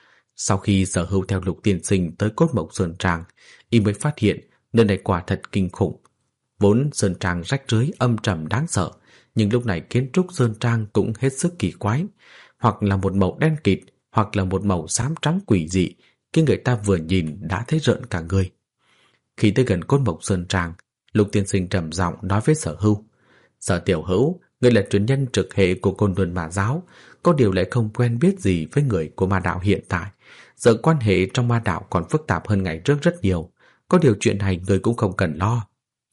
Speaker 1: Sau khi Sở Hưu theo Lục tiên sinh tới Cốt Mộc Sơn Trang, y mới phát hiện nơi này quả thật kinh khủng. Vốn Sơn Trang rách rưới âm trầm đáng sợ, nhưng lúc này kiến trúc Sơn Trang cũng hết sức kỳ quái, hoặc là một màu đen kịt, hoặc là một màu xám trắng quỷ dị, khi người ta vừa nhìn đã thấy rợn cả người. Khi tới gần Cốt Mộc Sơn Trang, Lục tiên sinh trầm giọng nói với Sở Hưu: Sở tiểu hữu, người là truyền nhân trực hệ của Côn Luân Ma giáo, có điều lại không quen biết gì với người của ma đạo hiện tại. Giờ quan hệ trong ma đạo còn phức tạp hơn ngày trước rất nhiều, có điều chuyện này người cũng không cần lo.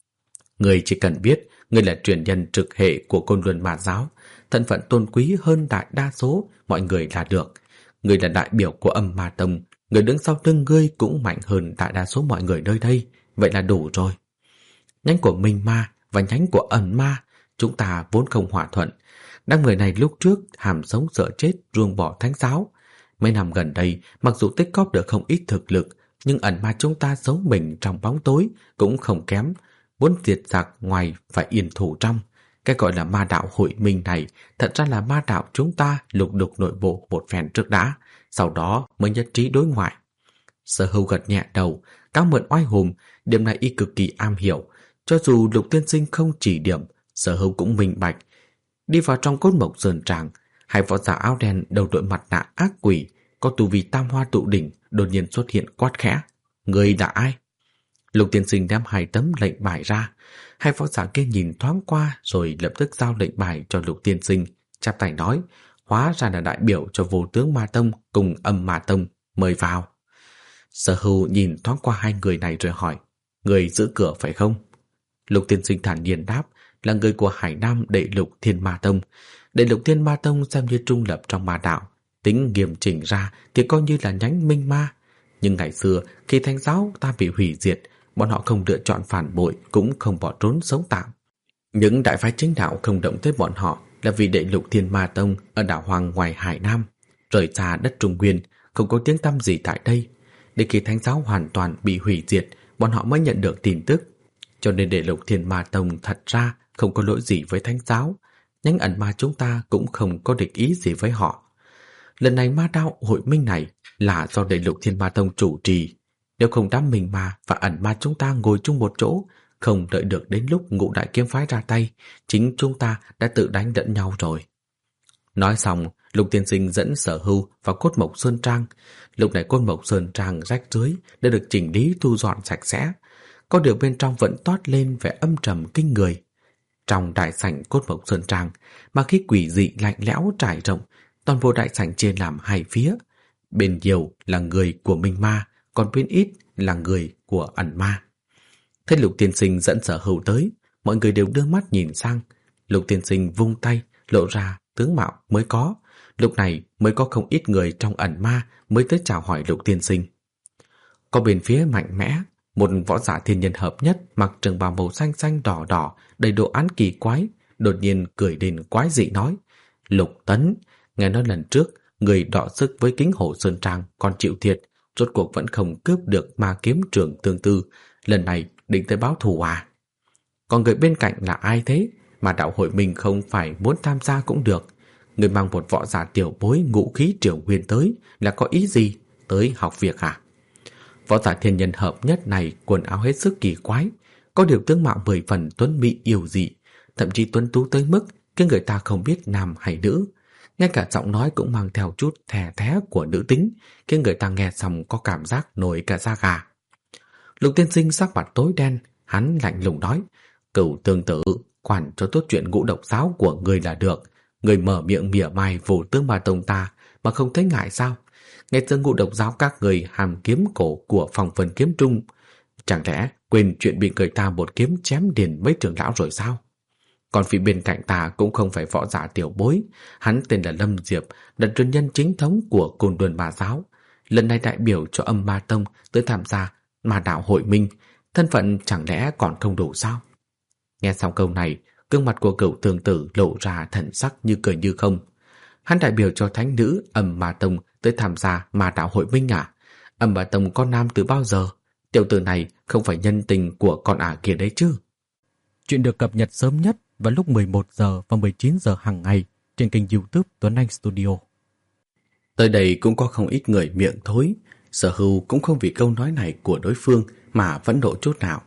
Speaker 1: Người chỉ cần biết người là truyền nhân trực hệ của Côn Luân Ma giáo, thân phận tôn quý hơn đại đa số mọi người là được. Người là đại biểu của Âm Ma Tông, người đứng sau lưng ngươi cũng mạnh hơn đại đa số mọi người nơi đây, vậy là đủ rồi. Nhánh của Minh Ma và nhánh của Ẩn Ma chúng ta vốn không hòa thuận. Đám người này lúc trước hàm sống sợ chết ruồng bỏ thánh giáo. Mấy năm gần đây, mặc dù tích góp được không ít thực lực, nhưng Ẩn Ma chúng ta giấu mình trong bóng tối cũng không kém. Muốn diệt giặc ngoài phải yên thủ trong. Cái gọi là ma đạo hội minh này thật ra là ma đạo chúng ta lục đục nội bộ một phen trước đã, sau đó mới nhất trí đối ngoại. Sở Hưu gật nhẹ đầu, cảm ơn oai hùng, điểm này y cực kỳ am hiểu. Cho dù Lục tiên sinh không chỉ điểm, Sở Hưu cũng minh bạch. Đi vào trong Cốt Mộc Sơn Trang, hai võ giả áo đen đầu đội mặt nạ ác quỷ, có tu vi tam hoa tụ đỉnh, đột nhiên xuất hiện quát khẽ: Người là ai? Lục tiên sinh đem hai tấm lệnh bài ra. Hai võ giả kia nhìn thoáng qua rồi lập tức giao lệnh bài cho Lục tiên sinh, chắp tay nói: Hóa ra là đại biểu cho Vô Tướng Ma Tông cùng Âm Ma Tông, mời vào. Sở Hưu nhìn thoáng qua hai người này rồi hỏi: Người giữ cửa phải không? Lục tiên sinh thản nhiên đáp: Là người của Hải Nam Đệ Lục Thiên Ma Tông. Đệ Lục Thiên Ma Tông xem như trung lập trong ma đạo, tính nghiêm chỉnh ra thì coi như là nhánh minh ma. Nhưng ngày xưa khi thánh giáo ta bị hủy diệt, bọn họ không lựa chọn phản bội, cũng không bỏ trốn sống tạm. Những đại phái chính đạo không động tới bọn họ là vì Đệ Lục Thiên Ma Tông ở đảo hoang ngoài Hải Nam, rời xa đất Trung Nguyên, không có tiếng tăm gì tại đây. Để khi thánh giáo hoàn toàn bị hủy diệt, bọn họ mới nhận được tin tức. Cho nên Đệ Lục Thiên Ma Tông thật ra không có lỗi gì với thánh giáo, nhánh Ẩn Ma chúng ta cũng không có địch ý gì với họ. Lần này ma đạo hội minh này là do Đệ Lục Thiên Ma Tông chủ trì. Nếu không đám Minh Ma và Ẩn Ma chúng ta ngồi chung một chỗ, không đợi được đến lúc Ngũ Đại Kiếm Phái ra tay, chính chúng ta đã tự đánh lẫn nhau rồi. Nói xong, Lục tiên sinh dẫn Sở Hưu vào Cốt Mộc Sơn Trang. Lúc này Cốt Mộc Sơn Trang rách rưới đã được chỉnh lý thu dọn sạch sẽ, có điều bên trong vẫn toát lên vẻ âm trầm kinh người. Trong đại sảnh Cốt Mộc Sơn Trang, mà khí quỷ dị lạnh lẽo trải rộng, toàn bộ đại sảnh chia làm hai phía. Bên nhiều là người của Minh Ma, còn bên ít là người của Ẩn Ma. Thấy Lục tiên sinh dẫn Sở Hưu tới, mọi người đều đưa mắt nhìn sang. Lục tiên sinh vung tay, lộ ra tướng mạo mới có. Lúc này mới có không ít người trong Ẩn Ma mới tới chào hỏi Lục tiên sinh. Có bên phía mạnh mẽ, một võ giả thiên nhân hợp nhất mặc trường bào màu xanh xanh đỏ đỏ, đầy đồ án kỳ quái, đột nhiên cười đến quái dị nói: Lục Tấn, nghe nói lần trước người đọ sức với Kính Hổ Sơn Trang còn chịu thiệt, rốt cuộc vẫn không cướp được ma kiếm trưởng tương tư, lần này định tới báo thù à? Còn người bên cạnh là ai thế? Mà đạo hội mình không phải muốn tham gia cũng được. Người mang một võ giả tiểu bối ngũ khí triều nguyên tới là có ý gì? Tới học việc à? Võ giả thiên nhân hợp nhất này quần áo hết sức kỳ quái, có điều tướng mạo mười phần tuấn mỹ yêu dị, thậm chí tuấn tú tới mức khiến người ta không biết nam hay nữ. Ngay cả giọng nói cũng mang theo chút thè thé của nữ tính, khiến người ta nghe xong có cảm giác nổi cả da gà. Lục tiên sinh sắc mặt tối đen, hắn lạnh lùng nói: Cửu tương tự, quản cho tốt chuyện ngũ độc giáo của người là được. Người mở miệng mỉa mai vô tướng ma tông ta mà không thấy ngại sao? Nghe tiếng ngũ độc giáo các người hàm kiếm cổ của phòng phần kiếm trung, chẳng lẽ quên chuyện bị người ta một kiếm chém điền mấy trưởng lão rồi sao? Còn phía bên cạnh ta cũng không phải võ giả tiểu bối, hắn tên là Lâm Diệp, là truyền nhân chính thống của Côn Luân Ma giáo, lần này đại biểu cho Âm Ma tông tới tham gia Ma đạo hội minh, thân phận chẳng lẽ còn không đủ sao? Nghe xong câu này, gương mặt của Cửu Tương Tử lộ ra thần sắc như cười như không. Hắn đại biểu cho thánh nữ Âm Ma tông tới tham gia Ma đạo hội minh à? Âm Ma tông có nam từ bao giờ? Tiểu tử này không phải nhân tình của con ả kia đấy chứ? Chuyện được cập nhật sớm nhất vào lúc mười một giờ và mười chín giờ hàng ngày trên kênh YouTube Tuấn Anh Studio. Tới đây cũng có không ít người miệng thối, Sở Hưu cũng không vì câu nói này của đối phương mà phẫn nộ chút nào.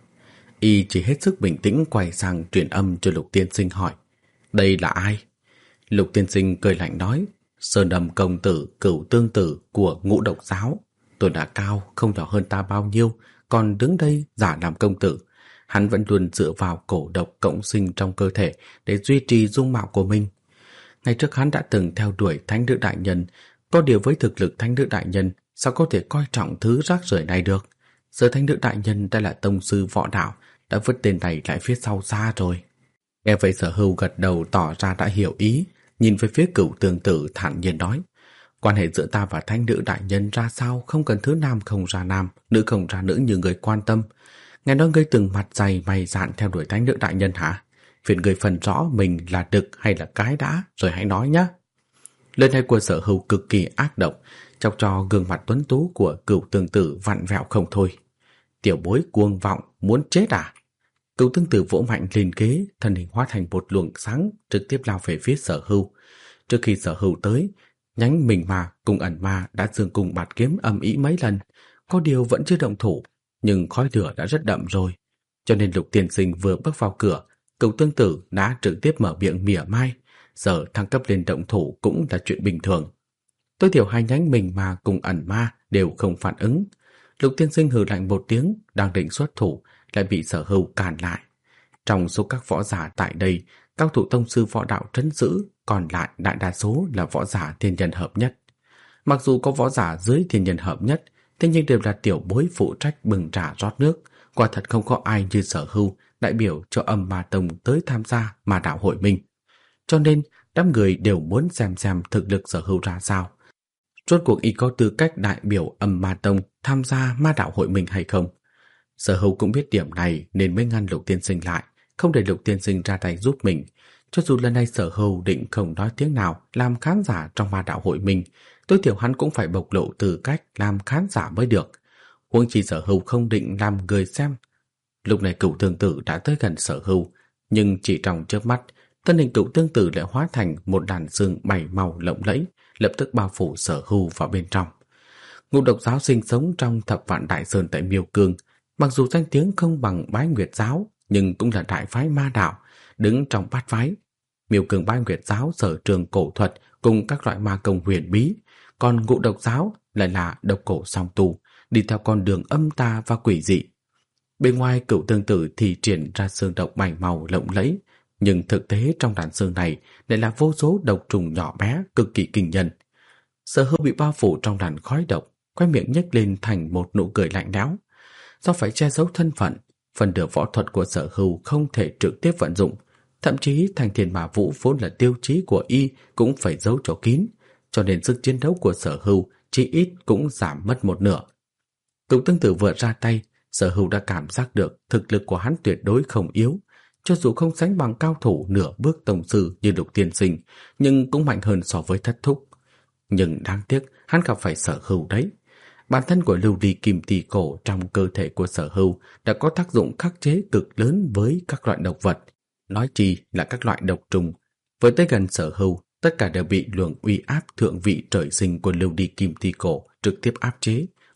Speaker 1: Y chỉ hết sức bình tĩnh quay sang truyền âm cho Lục tiên sinh hỏi: Đây là ai? Lục tiên sinh cười lạnh nói: Sơn Âm công tử Cửu Tương Tử của Ngũ Độc giáo. Tôi đã cao, không nhỏ hơn ta bao nhiêu, còn đứng đây giả làm công tử. Hắn vẫn luôn dựa vào cổ độc cộng sinh trong cơ thể để duy trì dung mạo của mình. Ngày trước hắn đã từng theo đuổi thánh nữ đại nhân, có điều với thực lực thánh nữ đại nhân sao có thể coi trọng thứ rác rưởi này được. Giờ thánh nữ đại nhân đã là tông sư võ đạo, đã vứt tên này lại phía sau xa rồi. Nghe vậy Sở Hưu gật đầu tỏ ra đã hiểu ý, nhìn về phía Cửu Tương Tử thản nhiên nói: Quan hệ giữa ta và thánh nữ đại nhân ra sao không cần thứ nam không ra nam, nữ không ra nữ như người quan tâm. Nghe nói ngươi từng mặt dày mày dạn theo đuổi thánh nữ đại nhân hả? Phiền người phần rõ mình là đực hay là cái đã, rồi hãy nói nhé. Lời này của Sở Hưu cực kỳ ác độc, chọc cho gương mặt tuấn tú của Cửu Tương Tử vặn vẹo không thôi. Tiểu bối cuồng vọng, muốn chết à? Cửu Tương Tử vỗ mạnh lên ghế, thân hình hóa thành một luồng sáng trực tiếp lao về phía Sở Hưu. Trước khi Sở Hưu tới, nhánh mình ma cùng ẩn ma đã dương cùng bạt kiếm âm ĩ mấy lần, có điều vẫn chưa động thủ, nhưng khói lửa đã rất đậm rồi. Cho nên Lục tiên sinh vừa bước vào cửa, Cửu Tương Tử đã trực tiếp mở miệng mỉa mai, giờ thăng cấp lên động thủ cũng là chuyện bình thường. Tối thiểu hai nhánh mình ma cùng ẩn ma đều không phản ứng. Lục tiên sinh hừ lạnh một tiếng, đang định xuất thủ lại bị Sở Hưu cản lại. Trong số các võ giả tại đây, cao thủ tông sư võ đạo trấn giữ, còn lại đại đa số là võ giả thiên nhân hợp nhất. Mặc dù có võ giả dưới thiên nhân hợp nhất, thế nhưng đều là tiểu bối phụ trách bừng trà rót nước, quả thật không có ai như Sở Hưu đại biểu cho Âm Ma tông tới tham gia Ma đạo hội minh. Cho nên đám người đều muốn xem xem thực lực Sở Hưu ra sao. Rốt cuộc y có tư cách đại biểu Âm Ma tông tham gia Ma đạo hội minh hay không? Sở Hưu cũng biết điểm này nên mới ngăn Lục tiên sinh lại, không để Lục tiên sinh ra tay giúp mình. Cho dù lần này Sở Hưu định không nói tiếng nào làm khán giả trong Ma đạo hội minh, tối thiểu hắn cũng phải bộc lộ tư cách làm khán giả mới được. Huống chi Sở Hưu không định làm người xem. Lúc này Cửu Tương Tử đã tới gần Sở Hưu, nhưng chỉ trong chớp mắt, thân hình Cửu Tương Tử lại hóa thành một làn sương bảy màu lộng lẫy, lập tức bao phủ Sở Hưu vào bên trong. Ngũ độc giáo sinh sống trong Thập Vạn Đại Sơn tại Miêu Cương, mặc dù danh tiếng không bằng Bái Nguyệt giáo, nhưng cũng là đại phái ma đạo, đứng trong bát phái. Miêu Cương Bái Nguyệt giáo sở trường cổ thuật cùng các loại ma công huyền bí, còn Ngũ độc giáo lại là độc cổ song tu, đi theo con đường âm tà và quỷ dị. Bên ngoài Cửu Tương Tử thì triển ra xương độc bảy màu lộng lẫy, nhưng thực tế trong đàn xương này lại là vô số độc trùng nhỏ bé cực kỳ kinh nhân. Sở Hưu bị bao phủ trong làn khói độc, khóe miệng nhếch lên thành một nụ cười lạnh lẽo. Do phải che giấu thân phận, phần nửa võ thuật của Sở Hưu không thể trực tiếp vận dụng, thậm chí Thành Thiên Ma Vũ vốn là tiêu chí của y cũng phải giấu cho kín, cho nên sức chiến đấu của Sở Hưu chỉ ít cũng giảm mất một nửa. Cửu Tương Tử vừa ra tay, Sở Hưu đã cảm giác được thực lực của hắn tuyệt đối không yếu, cho dù không sánh bằng cao thủ nửa bước tông sư như Lục tiên sinh, nhưng cũng mạnh hơn so với Thất Thúc. Nhưng đáng tiếc hắn gặp phải Sở Hưu đấy. Bản thân của lưu ly kim tỳ cổ trong cơ thể của Sở Hưu đã có tác dụng khắc chế cực lớn với các loại độc vật, nói chi là các loại độc trùng. Với tới gần Sở Hưu, tất cả đều bị luồng uy áp thượng vị trời sinh của lưu ly kim tỳ cổ trực tiếp áp chế,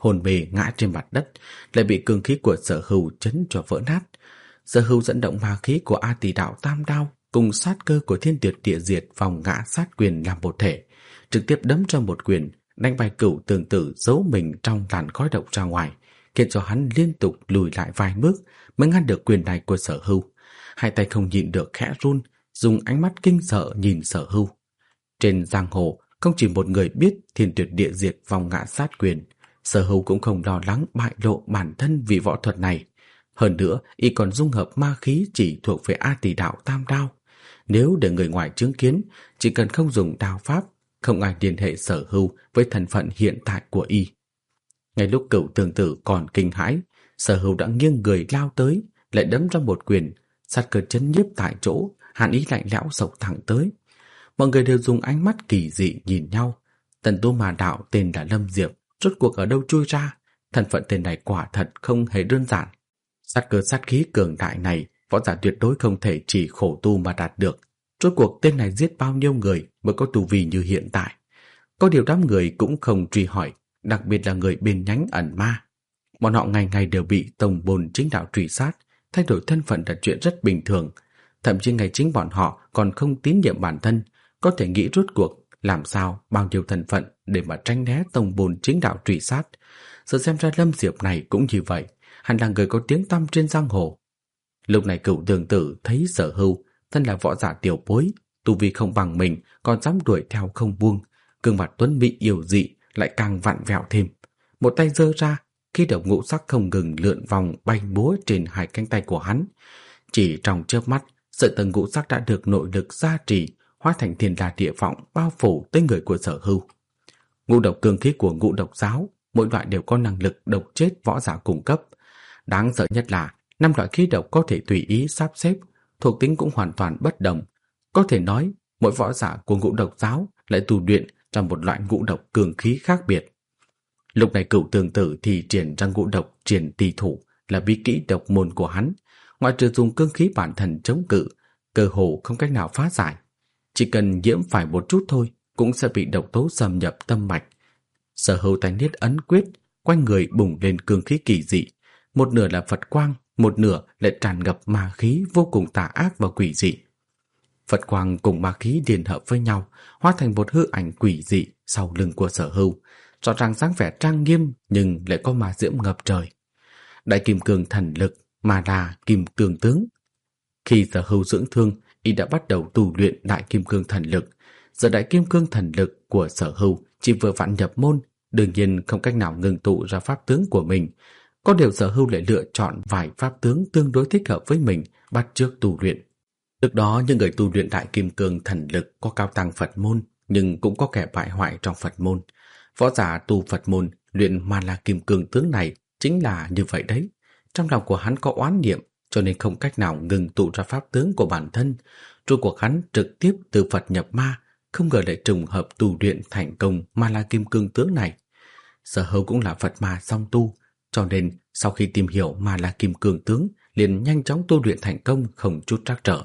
Speaker 1: hồn mê ngã trên mặt đất, lại bị cương khí của Sở Hưu chấn cho vỡ nát. Sở Hưu dẫn động ma khí của A Tỷ Đạo Tam Đao cùng sát cơ của Thiên Tuyệt Địa Diệt vòng ngã sát quyền làm một thể, trực tiếp đấm cho một quyền, đánh bay Cửu Tường Tử giấu mình trong làn khói độc ra ngoài, khiến cho hắn liên tục lùi lại vài bước mới ngăn được quyền này của Sở Hưu. Hai tay không nhịn được khẽ run, dùng ánh mắt kinh sợ nhìn Sở Hưu. Trên giang hồ không chỉ một người biết Thiên Tuyệt Địa Diệt vòng ngã sát quyền, Sở Hưu cũng không lo lắng bại lộ bản thân vì võ thuật này. Hơn nữa, y còn dung hợp ma khí chỉ thuộc về A Tỷ Đạo Tam Đao. Nếu để người ngoài chứng kiến, chỉ cần không dùng đao pháp, không ai liên hệ Sở Hưu với thân phận hiện tại của y. Ngay lúc Cửu Tường Tử còn kinh hãi, Sở Hưu đã nghiêng người lao tới, lại đấm ra một quyền, sát cơ chấn nhiếp tại chỗ, hàn ý lạnh lẽo sộc thẳng tới. Mọi người đều dùng ánh mắt kỳ dị nhìn nhau. Tần tu mà đạo tên là Lâm Diệp, rốt cuộc ở đâu chui ra? Thân phận tên này quả thật không hề đơn giản. Sát cơ sát khí cường đại này, võ giả tuyệt đối không thể chỉ khổ tu mà đạt được. Rốt cuộc tên này giết bao nhiêu người mới có tu vi như hiện tại? Có điều đám người cũng không truy hỏi, đặc biệt là người bên nhánh ẩn ma. Bọn họ ngày ngày đều bị tổng bồn chính đạo truy sát, thay đổi thân phận là chuyện rất bình thường. Thậm chí ngày chính bọn họ còn không tín nhiệm bản thân, có thể nghĩ rốt cuộc làm sao bao nhiêu thân phận để mà tránh né tổng bồn chính đạo truy sát. Giờ xem ra Lâm Diệp này cũng như vậy, hắn là người có tiếng tăm trên giang hồ. Lúc này Cửu Tường Tử thấy Sở Hưu thân là võ giả tiểu bối, tu vi không bằng mình còn dám đuổi theo không buông, gương mặt tuấn mỹ yêu dị lại càng vặn vẹo thêm. Một tay giơ ra, khí độc ngũ sắc không ngừng lượn vòng bay múa trên hai cánh tay của hắn. Chỉ trong chớp mắt, sợi tầng ngũ sắc đã được nội lực gia trì, hóa thành thiên đà địa vọng bao phủ tới người của Sở Hưu. Ngũ độc cương khí của ngũ độc giáo, mỗi loại đều có năng lực độc chết võ giả cung cấp. Đáng sợ nhất là năm loại khí độc có thể tùy ý sắp xếp, thuộc tính cũng hoàn toàn bất đồng. Có thể nói, mỗi võ giả của ngũ độc giáo lại tu luyện trong một loại ngũ độc cường khí khác biệt. Lúc này Cửu Tường Tử thì triển ra ngũ độc triển tỳ thủ là bí kỹ độc môn của hắn, ngoại trừ dùng cương khí bản thân chống cự, cơ hồ không cách nào phá giải. Chỉ cần nhiễm phải một chút thôi cũng sẽ bị độc tố xâm nhập tâm mạch. Sở Hưu tay niết ấn quyết, quanh người bùng lên cương khí kỳ dị, một nửa là Phật quang, một nửa lại tràn ngập ma khí vô cùng tà ác và quỷ dị. Phật quang cùng ma khí liên hợp với nhau, hóa thành một hư ảnh quỷ dị sau lưng của Sở Hưu, rõ ràng dáng vẻ trang nghiêm nhưng lại có ma diễm ngập trời. Đại kim cương thần lực mà là kim cương tướng. Khi Sở Hưu dưỡng thương, y đã bắt đầu tu luyện đại kim cương thần lực. Giờ đại kim cương thần lực của Sở Hưu chỉ vừa vặn nhập môn, đương nhiên không cách nào ngưng tụ ra pháp tướng của mình. Có điều Sở Hưu lại lựa chọn vài pháp tướng tương đối thích hợp với mình, bắt chước tu luyện. Trước đó những người tu luyện đại kim cương thần lực có cao tăng Phật môn, nhưng cũng có kẻ bại hoại trong Phật môn. Võ giả tu Phật môn luyện Ma La kim cương tướng này chính là như vậy đấy. Trong lòng của hắn có oán niệm, cho nên không cách nào ngừng tụ ra pháp tướng của bản thân. Rồi cuộc hắn trực tiếp từ Phật nhập ma, không ngờ lại trùng hợp tu luyện thành công Ma La kim cương tướng này. Sở Hưu cũng là Phật ma song tu, cho nên sau khi tìm hiểu Ma La kim cương tướng, liền nhanh chóng tu luyện thành công không chút trắc trở.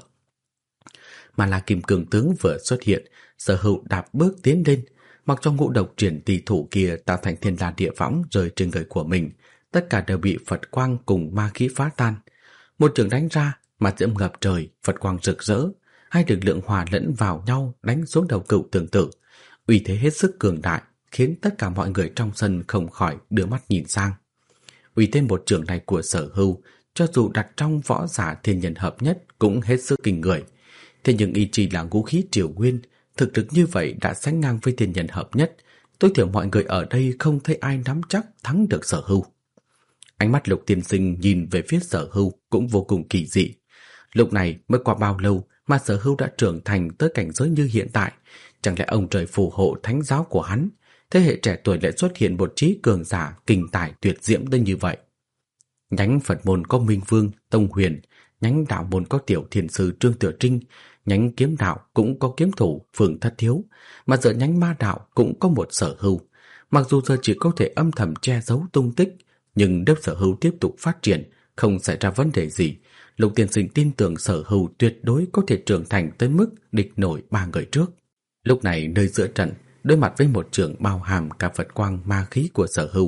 Speaker 1: Ma La kim cương tướng vừa xuất hiện, Sở Hưu đạp bước tiến lên, mặc cho ngũ độc triển tỳ thủ kia tạo thành thiên la địa võng rơi trên người của mình, tất cả đều bị Phật quang cùng ma khí phá tan. Một trường đánh ra, mà diễm ngập trời, Phật quang rực rỡ, hai lực lượng hòa lẫn vào nhau đánh xuống đầu Cửu Tường Tử. Uy thế hết sức cường đại, khiến tất cả mọi người trong sân không khỏi đưa mắt nhìn sang. Uy thế một trường này của Sở Hưu, cho dù đặt trong võ giả thiên nhân hợp nhất cũng hết sức kinh người. Thế nhưng y chỉ là ngũ khí triều nguyên, thực lực như vậy đã sánh ngang với thiên nhân hợp nhất, tối thiểu mọi người ở đây không thấy ai nắm chắc thắng được Sở Hưu. Ánh mắt Lục tiên sinh nhìn về phía Sở Hưu cũng vô cùng kỳ dị. Lúc này mới qua bao lâu mà Sở Hưu đã trưởng thành tới cảnh giới như hiện tại? Chẳng lẽ ông trời phù hộ thánh giáo của hắn, thế hệ trẻ tuổi lại xuất hiện một trí cường giả kinh tài tuyệt diễm đến như vậy? Nhánh Phật môn có Minh Vương, Tông Huyền, nhánh đạo môn có Tiểu Thiền Sư Trương Tiểu Trinh, nhánh kiếm đạo cũng có kiếm thủ Phương Thất Thiếu, mà giờ nhánh ma đạo cũng có một Sở Hưu. Mặc dù giờ chỉ có thể âm thầm che giấu tung tích, nhưng nếu Sở Hưu tiếp tục phát triển, không xảy ra vấn đề gì, Lục tiên sinh tin tưởng Sở Hưu tuyệt đối có thể trưởng thành tới mức địch nổi ba người trước. Lúc này nơi giữa trận, đối mặt với một trường bao hàm cả Phật quang ma khí của Sở Hưu,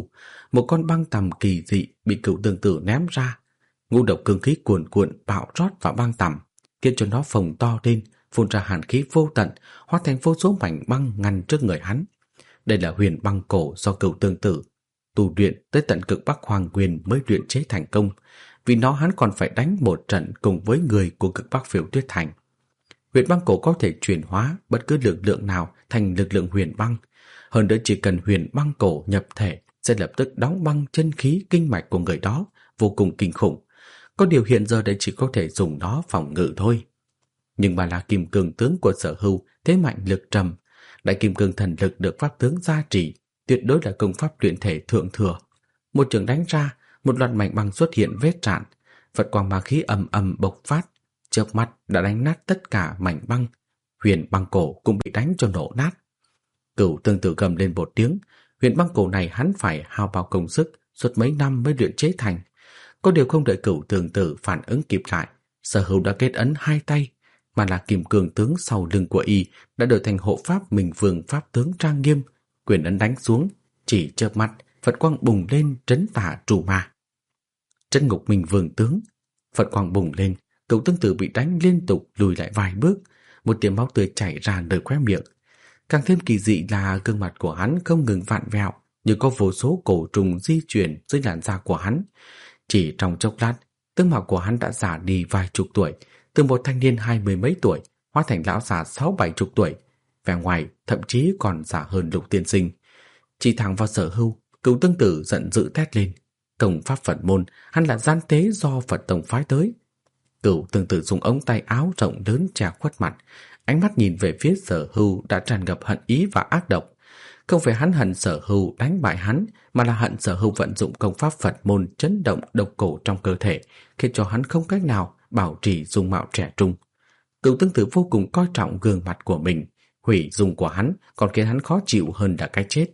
Speaker 1: một con băng tằm kỳ dị bị Cửu Tương Tử ném ra. Ngũ độc cương khí cuồn cuộn bạo rót vào băng tằm, khiến cho nó phồng to lên, phun ra hàn khí vô tận, hóa thành vô số mảnh băng ngăn trước người hắn. Đây là huyền băng cổ do Cửu Tương Tử tu luyện tới tận cực Bắc Hoàng Quyền mới luyện chế thành công, vì nó hắn còn phải đánh một trận cùng với người của cực Bắc Phiêu Tuyết Thành. Huyền băng cổ có thể chuyển hóa bất cứ lực lượng nào thành lực lượng huyền băng, hơn nữa chỉ cần huyền băng cổ nhập thể sẽ lập tức đóng băng chân khí kinh mạch của người đó, vô cùng kinh khủng. Có điều hiện giờ đây chỉ có thể dùng nó phòng ngự thôi. Nhưng mà là kim cương tướng của Sở Hưu thế mạnh lực trầm, đại kim cương thần lực được pháp tướng gia trì, tuyệt đối là công pháp luyện thể thượng thừa. Một trường đánh ra, một loạt mảnh băng xuất hiện vết rạn, Phật quang ma khí ầm ầm bộc phát, chớp mắt đã đánh nát tất cả mảnh băng. Huyền băng cổ cũng bị đánh cho nổ nát. Cửu Tương Tử gầm lên một tiếng, huyền băng cổ này hắn phải hao bao công sức suốt mấy năm mới luyện chế thành. Có điều không đợi Cửu Tương Tử phản ứng kịp lại, Sở Hưu đã kết ấn hai tay, mà là kim cương tướng sau lưng của y đã đổi thành hộ pháp Minh Vương pháp tướng trang nghiêm, quyền ấn đánh xuống, chỉ chớp mắt, Phật quang bùng lên trấn tả trù ma. Trấn ngục Minh Vương tướng, Phật quang bùng lên, Cửu Tương Tử bị đánh liên tục lùi lại vài bước, một tia máu tươi chảy ra nơi khóe miệng. Càng thêm kỳ dị là gương mặt của hắn không ngừng vặn vẹo, như có vô số cổ trùng di chuyển dưới làn da của hắn. Chỉ trong chốc lát, tướng mạo của hắn đã già đi vài chục tuổi, từ một thanh niên hai mươi mấy tuổi hóa thành lão già sáu bảy chục tuổi, vẻ ngoài thậm chí còn già hơn Lục tiên sinh. Chỉ thẳng vào Sở Hưu, Cửu Tương Tử giận dữ thét lên, công pháp Phật môn, hắn là gian tế do Phật tông phái tới. Cửu Tương Tử dùng ống tay áo rộng lớn che khuất mặt, ánh mắt nhìn về phía Sở Hưu đã tràn ngập hận ý và ác độc. Không phải hắn hận Sở Hưu đánh bại hắn, mà là hận Sở Hưu vận dụng công pháp Phật môn chấn động độc cổ trong cơ thể, khiến cho hắn không cách nào bảo trì dung mạo trẻ trung. Cửu Tương Tử vô cùng coi trọng gương mặt của mình, hủy dung của hắn còn khiến hắn khó chịu hơn là cái chết.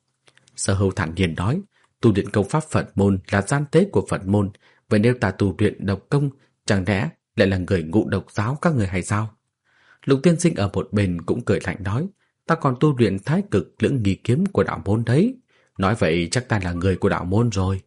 Speaker 1: Sở Hưu thản nhiên nói, tu luyện công pháp Phật môn là gian tế của Phật môn, vậy nếu ta tu luyện độc công, chẳng lẽ lại là người ngụ độc giáo các người hay sao? Lục tiên sinh ở một bên cũng cười lạnh nói, ta còn tu luyện thái cực lưỡng nghi kiếm của đạo môn đấy, nói vậy chắc ta là người của đạo môn rồi.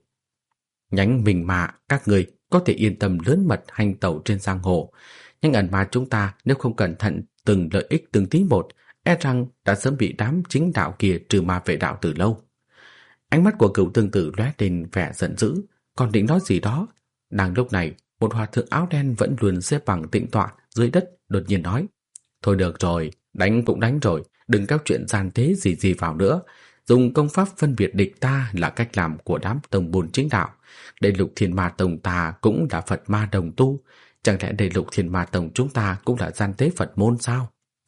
Speaker 1: Nhánh mình mà các người có thể yên tâm lớn mật hành tẩu trên giang hồ, nhưng ẩn mà chúng ta nếu không cẩn thận từng lợi ích từng tí một, e rằng đã sớm bị đám chính đạo kia trừ ma vệ đạo từ lâu. Ánh mắt của Cửu Tương Tử lóe lên vẻ giận dữ, còn định nói gì đó. Đang lúc này, một hòa thượng áo đen vẫn luôn xếp bằng tĩnh tọa dưới đất đột nhiên nói, thôi được rồi, đánh cũng đánh rồi, đừng các chuyện gian tế gì gì vào nữa. Dùng công pháp phân biệt địch ta là cách làm của đám tông môn chính đạo. Đại Lục Thiên Ma Tông ta cũng là Phật ma đồng tu, chẳng lẽ Đại Lục Thiên Ma Tông chúng ta cũng là gian tế Phật môn sao?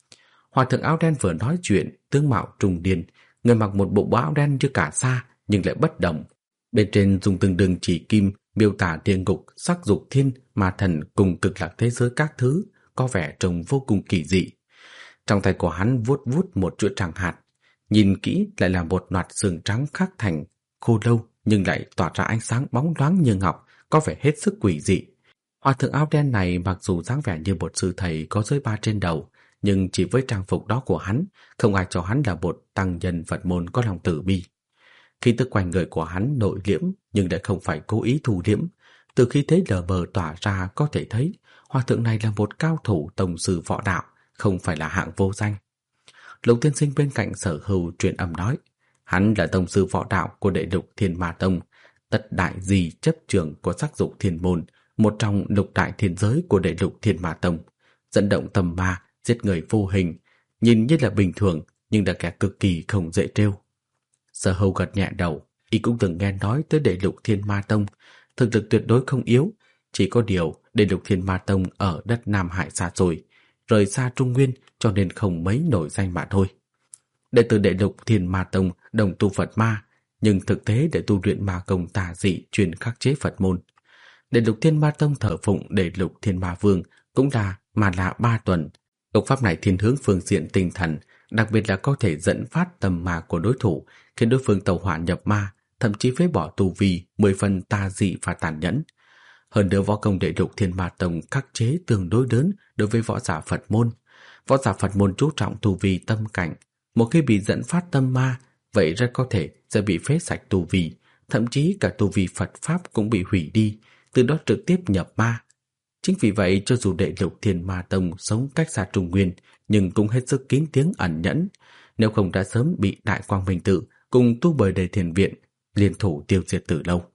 Speaker 1: Hòa thượng áo đen vừa nói chuyện, tướng mạo trùng điền, người mặc một bộ áo đen như cả sa nhưng lại bất đồng. Bên trên dùng từng đường chỉ kim miêu tả địa ngục, sắc dục thiên, ma thần cùng cực lạc thế giới các thứ, có vẻ trông vô cùng kỳ dị. Trong tay của hắn vuốt vuốt một chuỗi tràng hạt, nhìn kỹ lại là một loạt xương trắng khắc thành, khô lâu nhưng lại tỏa ra ánh sáng bóng loáng như ngọc, có vẻ hết sức quỷ dị. Hòa thượng áo đen này mặc dù dáng vẻ như một sư thầy có giới ba trên đầu, nhưng chỉ với trang phục đó của hắn, không ai cho hắn là một tăng nhân Phật môn có lòng từ bi. Khí tức quanh người của hắn nội liễm nhưng lại không phải cố ý thu liễm. Từ khí thế lờ mờ tỏa ra có thể thấy hòa thượng này là một cao thủ tông sư võ đạo, không phải là hạng vô danh. Lục tiên sinh bên cạnh Sở Hưu truyền âm nói, hắn là tông sư võ đạo của Đại Lục Thiên Ma Tông, tất đại di chấp trưởng của sắc dục thiên môn, một trong lục đại thiên giới của Đại Lục Thiên Ma Tông, dẫn động tầm ma, giết người vô hình, nhìn như là bình thường nhưng là kẻ cực kỳ không dễ trêu. Sở Hưu gật nhẹ đầu, y cũng từng nghe nói tới Đại Lục Thiên Ma Tông, thực lực tuyệt đối không yếu, chỉ có điều Đại Lục Thiên Ma Tông ở đất Nam Hải xa xôi, rời xa Trung Nguyên cho nên không mấy nổi danh mà thôi. Đệ tử Đại Lục Thiên Ma Tông đồng tu Phật ma, nhưng thực tế để tu luyện ma công tà dị truyền khắc chế Phật môn. Đại Lục Thiên Ma Tông thờ phụng Đại Lục Thiên Ma Vương cũng là mà là ba tuần. Công pháp này thiên hướng phương diện tinh thần, đặc biệt là có thể dẫn phát tâm ma của đối thủ, khiến đối phương tẩu hỏa nhập ma, thậm chí phế bỏ tu vi, mười phần tà dị và tàn nhẫn. Hơn nữa võ công Đại Lục Thiên Ma Tông khắc chế tương đối lớn đối với võ giả Phật môn. Võ giả Phật môn chú trọng tu vi tâm cảnh, một khi bị dẫn phát tâm ma, vậy rất có thể sẽ bị phế sạch tu vi, thậm chí cả tu vi Phật Pháp cũng bị hủy đi, từ đó trực tiếp nhập ma. Chính vì vậy cho dù Đệ Lục Thiên Ma Tông sống cách xa Trung Nguyên, nhưng cũng hết sức kín tiếng ẩn nhẫn, nếu không đã sớm bị Đại Quang Minh Tự cùng tu bồi Đề Thiền Viện liên thủ tiêu diệt từ lâu.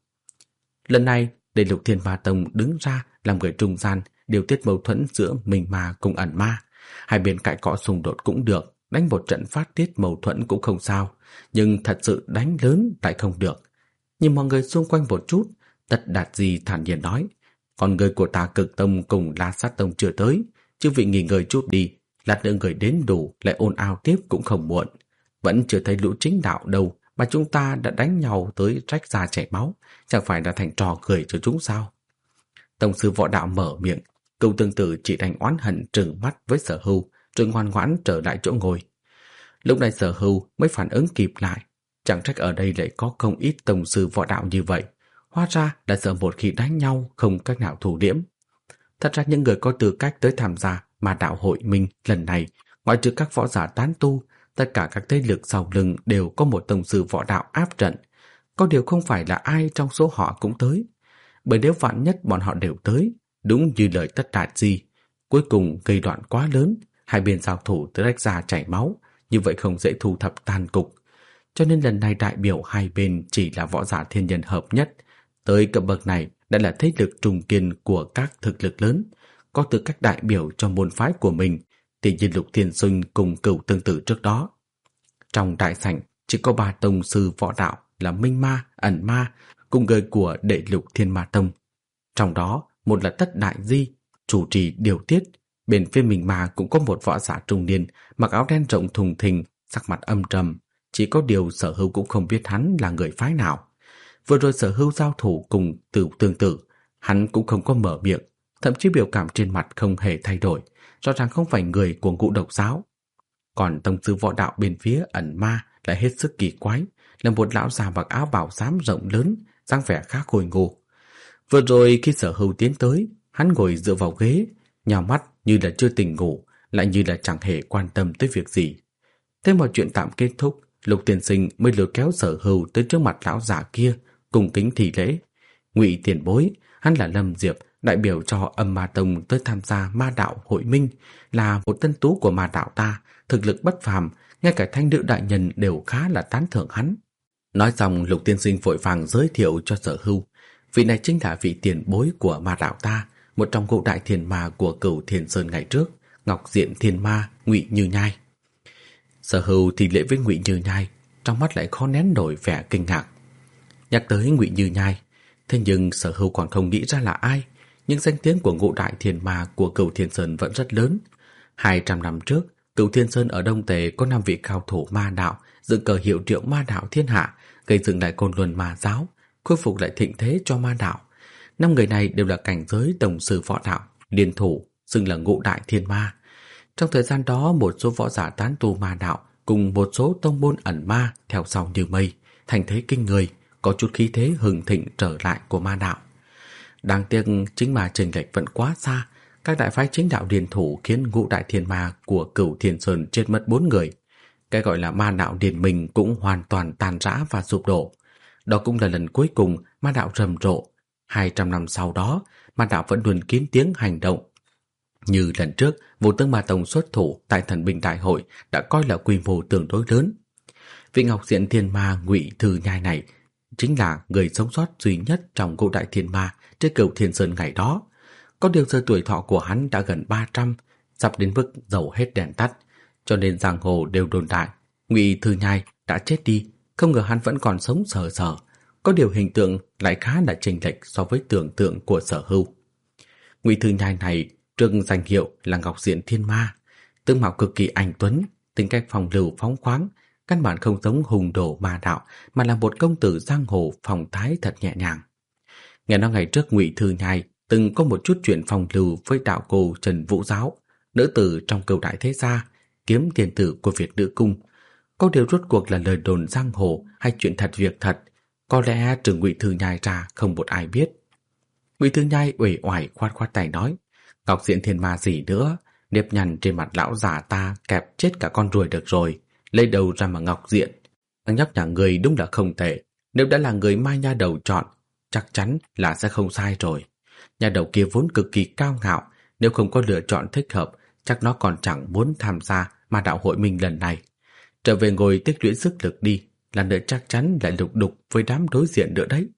Speaker 1: Lần này, Đệ Lục Thiên Ma Tông đứng ra làm người trung gian, điều tiết mâu thuẫn giữa Minh Ma cùng ẩn ma. Hai bên cãi cọ xung đột cũng được, đánh một trận phát tiết mâu thuẫn cũng không sao, nhưng thật sự đánh lớn lại không được. Nhìn mọi người xung quanh một chút, Tất Đạt Di thản nhiên nói, còn người của Tà Cực Tông cùng La Sát Tông chưa tới, chư vị nghỉ ngơi chút đi, lát nữa người đến đủ lại ồn ào tiếp cũng không muộn. Vẫn chưa thấy lũ chính đạo đâu mà chúng ta đã đánh nhau tới rách da chảy máu, chẳng phải đã thành trò cười cho chúng sao? Tông sư Võ Đạo mở miệng, Cửu Tương Tử chỉ đành oán hận trừng mắt với Sở Hưu, rồi ngoan ngoãn trở lại chỗ ngồi. Lúc này Sở Hưu mới phản ứng kịp lại, chẳng trách ở đây lại có không ít tông sư võ đạo như vậy, hóa ra là sợ một khi đánh nhau không cách nào thủ điểm. Thật ra những người có tư cách tới tham gia Ma Đạo Hội Minh lần này, ngoại trừ các võ giả tán tu, tất cả các thế lực sau lưng đều có một tông sư võ đạo áp trận. Có điều không phải là ai trong số họ cũng tới, bởi nếu vạn nhất bọn họ đều tới, đúng như lời Tất Đạt Di, cuối cùng gây đoạn quá lớn, hai bên giao thủ tới rách da chảy máu, như vậy không dễ thu thập tàn cục. Cho nên lần này đại biểu hai bên chỉ là võ giả thiên nhân hợp nhất, tới cấp bậc này đã là thế lực trùng kiên của các thực lực lớn, có tư cách đại biểu cho môn phái của mình, thì như Lục Thiên Sinh cùng Cửu Tương Tử trước đó. Trong đại sảnh chỉ có ba tông sư võ đạo là Minh Ma, Ẩn Ma cùng người của Đệ Lục Thiên Ma Tông. Trong đó, một là Tất Đại Di, chủ trì điều tiết, bên phía Minh Ma cũng có một võ giả trung niên mặc áo đen rộng thùng thình, sắc mặt âm trầm, chỉ có điều Sở Hưu cũng không biết hắn là người phái nào. Vừa rồi Sở Hưu giao thủ cùng Cửu Tương Tử, hắn cũng không có mở miệng, thậm chí biểu cảm trên mặt không hề thay đổi, rõ ràng không phải người của Ngũ Độc giáo. Còn tông sư võ đạo bên phía Ẩn Ma lại hết sức kỳ quái, là một lão già mặc áo bào xám rộng lớn, dáng vẻ khá khôi ngô. Vừa rồi khi Sở Hưu tiến tới, hắn ngồi dựa vào ghế, nhào mắt như là chưa tỉnh ngủ, lại như là chẳng hề quan tâm tới việc gì. Thế mọi chuyện tạm kết thúc, Lục Tiên Sinh mới lôi kéo Sở Hưu tới trước mặt lão già kia, cùng kính thị lễ. Ngụy tiền bối, hắn là Lâm Diệp, đại biểu cho Âm Ma Tông tới tham gia Ma Đạo Hội Minh, là một tân tú của Ma Đạo ta, thực lực bất phàm, ngay cả thanh nữ đại nhân đều khá là tán thưởng hắn. Nói xong, Lục Tiên Sinh vội vàng giới thiệu cho Sở Hưu, vị này chính là vị tiền bối của Ma Đạo ta, một trong ngũ đại thiền ma của Cửu Thiền Sơn ngày trước, Ngọc Diện Thiên Ma, Ngụy Như Nhai. Sở Hưu thì lễ với Ngụy Như Nhai, trong mắt lại khó nén nổi vẻ kinh ngạc. Nhắc tới Ngụy Như Nhai, thế nhưng Sở Hưu còn không nghĩ ra là ai, nhưng danh tiếng của ngũ đại thiền ma của Cửu Thiên Sơn vẫn rất lớn. Hai trăm năm trước, Cửu Thiên Sơn ở Đông Tề có năm vị cao thủ ma đạo, dựng cờ hiệu triệu ma đạo thiên hạ, gây dựng lại Côn Luân Ma giáo, khôi phục lại thịnh thế cho ma đạo. Năm người này đều là cảnh giới đồng sư võ đạo, liên thủ, xưng là ngũ đại thiên ma. Trong thời gian đó, một số võ giả tán tu ma đạo cùng một số tông môn ẩn ma theo sau như mây, thành thế kinh người, có chút khí thế hừng thịnh trở lại của ma đạo. Đáng tiếc chính mà chênh lệch vẫn quá xa, các đại phái chính đạo liên thủ khiến ngũ đại thiên ma của Cửu Thiên Sơn chết mất bốn người. Cái gọi là ma đạo điển mình cũng hoàn toàn tàn rã và sụp đổ. Đó cũng là lần cuối cùng ma đạo rầm rộ. Hai trăm năm sau đó, ma đạo vẫn luôn kín tiếng hành động. Như lần trước, Vô Tướng Ma Tông xuất thủ tại Thần Binh Đại Hội đã coi là quy mô tương đối lớn. Vị Ngọc Diện Thiên Ma Ngụy Thư Nhai này chính là người sống sót duy nhất trong ngũ đại thiên ma trên Cửu Thiên Sơn ngày đó. Có điều giờ tuổi thọ của hắn đã gần ba trăm, sắp đến mức dầu hết đèn tắt, cho nên giang hồ đều đồn đại Ngụy Thư Nhai đã chết đi, không ngờ hắn vẫn còn sống sờ sờ. Có điều hình tượng lại khá là chênh lệch so với tưởng tượng của Sở Hưu. Ngụy Thư Nhai này trưng danh hiệu là Ngọc Diện Thiên Ma, tướng mạo cực kỳ anh tuấn, tính cách phong lưu phóng khoáng, căn bản không giống hùng đồ ma đạo, mà là một công tử giang hồ phong thái thật nhẹ nhàng. Nghe nói ngày trước Ngụy Thư Nhai từng có một chút chuyện phong lưu với đạo cô Trần Vũ Giáo, nữ tử trong Cửu Đại Thế Gia, kiếm tiền tử của Việt Nữ Cung. Có điều rốt cuộc là lời đồn giang hồ hay chuyện thật việc thật, có lẽ trừ Ngụy Thư Nhai ra không một ai biết. Ngụy Thư Nhai uể oải khoát khoát tay nói, Ngọc Diện Thiên Ma gì nữa, nếp nhăn trên mặt lão già ta kẹp chết cả con ruồi được rồi, lấy đầu ra mà Ngọc Diện. Thằng nhóc nhà người đúng là không tệ, Nếu đã là người Mai nha đầu chọn, chắc chắn là sẽ không sai rồi. Nha đầu kia vốn cực kỳ cao ngạo, nếu không có lựa chọn thích hợp, chắc nó còn chẳng muốn tham gia ma đạo hội minh lần này. Trở về ngồi tích lũy sức lực đi, là nữa chắc chắn lại lục đục với đám đối diện nữa đấy.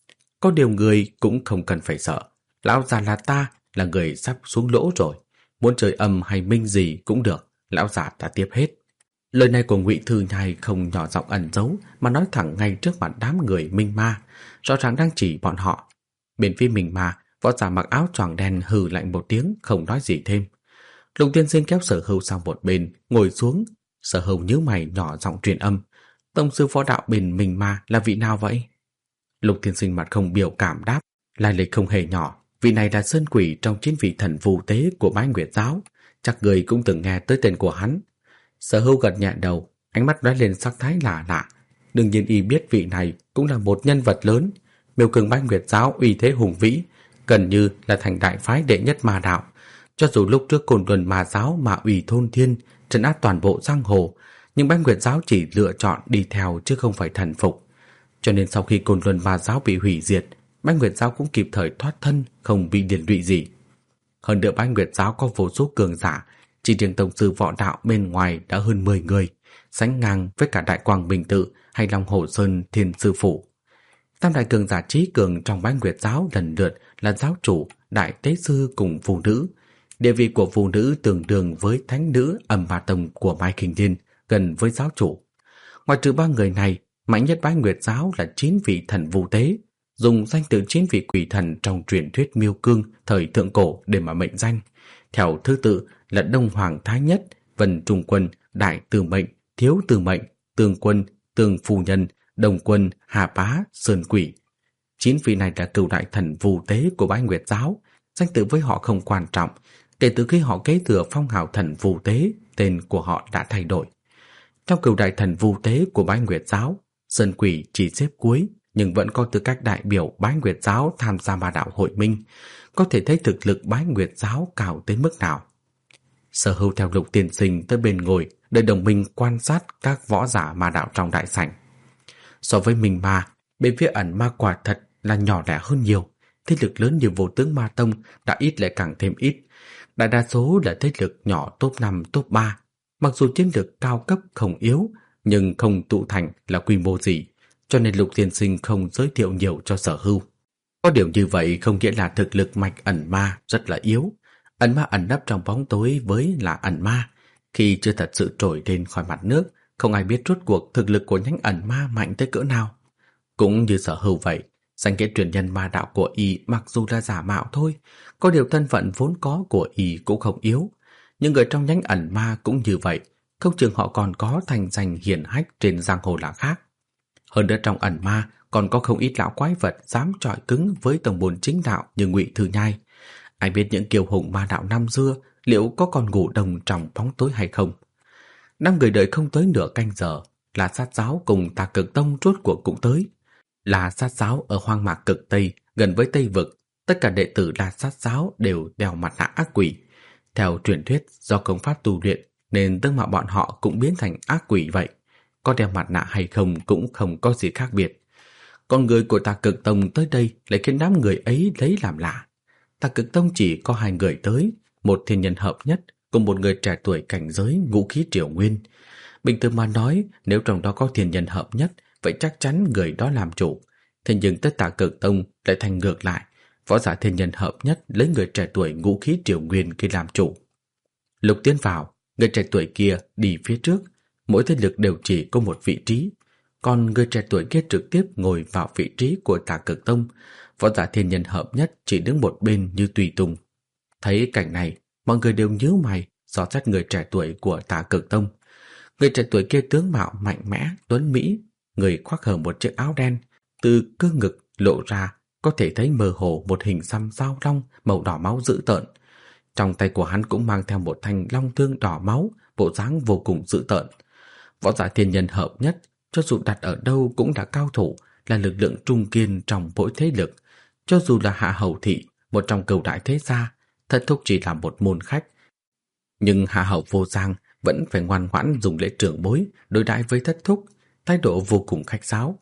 Speaker 1: Có điều người cũng không cần phải sợ. Lão già là ta, là người sắp xuống lỗ rồi. Muốn chơi âm hay minh gì cũng được, lão già ta tiếp hết. Lời này của Ngụy Thư Nhai không nhỏ giọng ẩn giấu, mà nói thẳng ngay trước mặt đám người minh ma, rõ ràng đang chỉ bọn họ. Bên phía minh ma, võ giả mặc áo choàng đen hừ lạnh một tiếng, không nói gì thêm. Lục Tiên Sinh kéo Sở Hưu sang một bên, ngồi xuống. Sở Hưu nhíu mày nhỏ giọng truyền âm: Tông sư võ đạo bên minh ma là vị nào vậy? Lục Tiên Sinh mặt không biểu cảm đáp: lai lịch không hề nhỏ, vị này là sơn quỷ trong chín vị thần phù tế của Bái Nguyệt giáo, chắc người cũng từng nghe tới tên của hắn. Sở Hưu gật nhẹ đầu, ánh mắt lóe lên sắc thái lạ lạ. Đương nhiên y biết vị này cũng là một nhân vật lớn, Miêu Cương Bái Nguyệt giáo uy thế hùng vĩ, gần như là thành đại phái đệ nhất ma đạo. Cho dù lúc trước Côn Luân ma giáo mà ủy thôn thiên, trấn áp toàn bộ giang hồ, nhưng Bái Nguyệt giáo chỉ lựa chọn đi theo chứ không phải thần phục. Cho nên sau khi Côn Luân ma giáo bị hủy diệt, Bái Nguyệt giáo cũng kịp thời thoát thân, không bị liên lụy gì. Hơn nữa Bái Nguyệt giáo có vô số cường giả, chỉ riêng tổng sư võ đạo bên ngoài đã hơn mười người, sánh ngang với cả Đại Quang Bình Tự hay Long Hồ Sơn Thiên Sư Phủ. Tam đại cường giả trí cường trong Bái Nguyệt giáo lần lượt là giáo chủ, đại tế sư cùng phụ nữ. Địa vị của phụ nữ tương đương với thánh nữ Âm Ma Tông của Mai Kinh Thiên, gần với giáo chủ. Ngoài trừ ba người này, mạnh nhất Bái Nguyệt giáo là chín vị thần vu tế, dùng danh từ chín vị quỷ thần trong truyền thuyết Miêu Cương thời thượng cổ để mà mệnh danh. Theo thứ tự là Đông Hoàng Thái Nhất, Vân Trung Quân, Đại Từ Mệnh, Thiếu Từ Mệnh, Tương Quân, Tương Phu Nhân, Đồng Quân, Hà Bá, Sơn Quỷ. Chín vị này là cửu đại thần vu tế của Bái Nguyệt giáo, danh tự với họ không quan trọng. Kể từ khi họ kế thừa phong hào thần vu tế, tên của họ đã thay đổi. Trong cửu đại thần vu tế của Bái Nguyệt giáo, Sơn Quỷ chỉ xếp cuối, nhưng vẫn có tư cách đại biểu Bái Nguyệt giáo tham gia ma đạo hội minh, có thể thấy thực lực Bái Nguyệt giáo cao tới mức nào. Sở Hưu theo Lục Tiên Sinh tới bên ngồi, đợi đồng minh quan sát các võ giả ma đạo trong đại sảnh. So với minh ma, bên phía ẩn ma quả thật là nhỏ lẻ hơn nhiều. Thế lực lớn như Vô Tướng Ma Tông đã ít lại càng thêm ít. Đại đa số là thế lực nhỏ top năm, top ba. Mặc dù chiến lược cao cấp không yếu, nhưng không tụ thành là quy mô gì, cho nên Lục Tiên Sinh không giới thiệu nhiều cho Sở Hưu. Có điều như vậy không nghĩa là thực lực mạch ẩn ma rất là yếu. Ẩn ma ẩn nấp trong bóng tối với là ẩn ma. Khi chưa thật sự trồi lên khỏi mặt nước, không ai biết rốt cuộc thực lực của nhánh ẩn ma mạnh tới cỡ nào. Cũng như Sở Hưu vậy, danh nghĩa truyền nhân ma đạo của y mặc dù là giả mạo thôi, có điều thân phận vốn có của y cũng không yếu. Nhưng người trong nhánh ẩn ma cũng như vậy, không chừng họ còn có thành danh hiển hách trên giang hồ là khác. Hơn nữa trong ẩn ma còn có không ít lão quái vật dám chọi cứng với tổng bồn chính đạo như Ngụy Thư Nhai. Ai biết những kiêu hùng ma đạo năm xưa liệu có còn ngủ đồng trong bóng tối hay không. Năm người đợi không tới nửa canh giờ, là sát giáo cùng Tà Cực Tông rốt cuộc cũng tới. Là sát giáo ở hoang mạc cực Tây, gần với Tây Vực, tất cả đệ tử là sát giáo đều đeo mặt nạ ác quỷ. Theo truyền thuyết, do công pháp tu luyện nên tương mạo bọn họ cũng biến thành ác quỷ vậy. Có đeo mặt nạ hay không cũng không có gì khác biệt. Con người của Tà Cực Tông tới đây lại khiến đám người ấy lấy làm lạ. Tà Cực Tông chỉ có hai người tới, một thiên nhân hợp nhất cùng một người trẻ tuổi cảnh giới ngũ khí triều nguyên. Bình thường mà nói, nếu trong đó có thiên nhân hợp nhất, vậy chắc chắn người đó làm chủ. Thế nhưng tới Tà Cực Tông lại thành ngược lại, võ giả thiên nhân hợp nhất lấy người trẻ tuổi ngũ khí triều nguyên kia làm chủ. Lục tiến vào, người trẻ tuổi kia đi phía trước, mỗi thế lực đều chỉ có một vị trí, còn người trẻ tuổi kia trực tiếp ngồi vào vị trí của Tà Cực Tông, võ giả thiên nhân hợp nhất chỉ đứng một bên như tùy tùng. Thấy cảnh này, mọi người đều nhíu mày dò xét người trẻ tuổi của Tà Cực Tông. Người trẻ tuổi kia tướng mạo mạnh mẽ, tuấn mỹ, người khoác hở một chiếc áo đen, từ cơ ngực lộ ra có thể thấy mơ hồ một hình xăm dao long màu đỏ máu dữ tợn. Trong tay của hắn cũng mang theo một thanh long thương đỏ máu, bộ dáng vô cùng dữ tợn. Võ giả thiên nhân hợp nhất, cho dù đặt ở đâu cũng là cao thủ, là lực lượng trung kiên trong mỗi thế lực. Cho dù là Hạ Hầu Thị, một trong cửu đại thế gia, Thất Thúc chỉ là một môn khách. Nhưng Hạ Hầu Vô Giang vẫn phải ngoan ngoãn dùng lễ trưởng bối đối đãi với Thất Thúc, thái độ vô cùng khách sáo.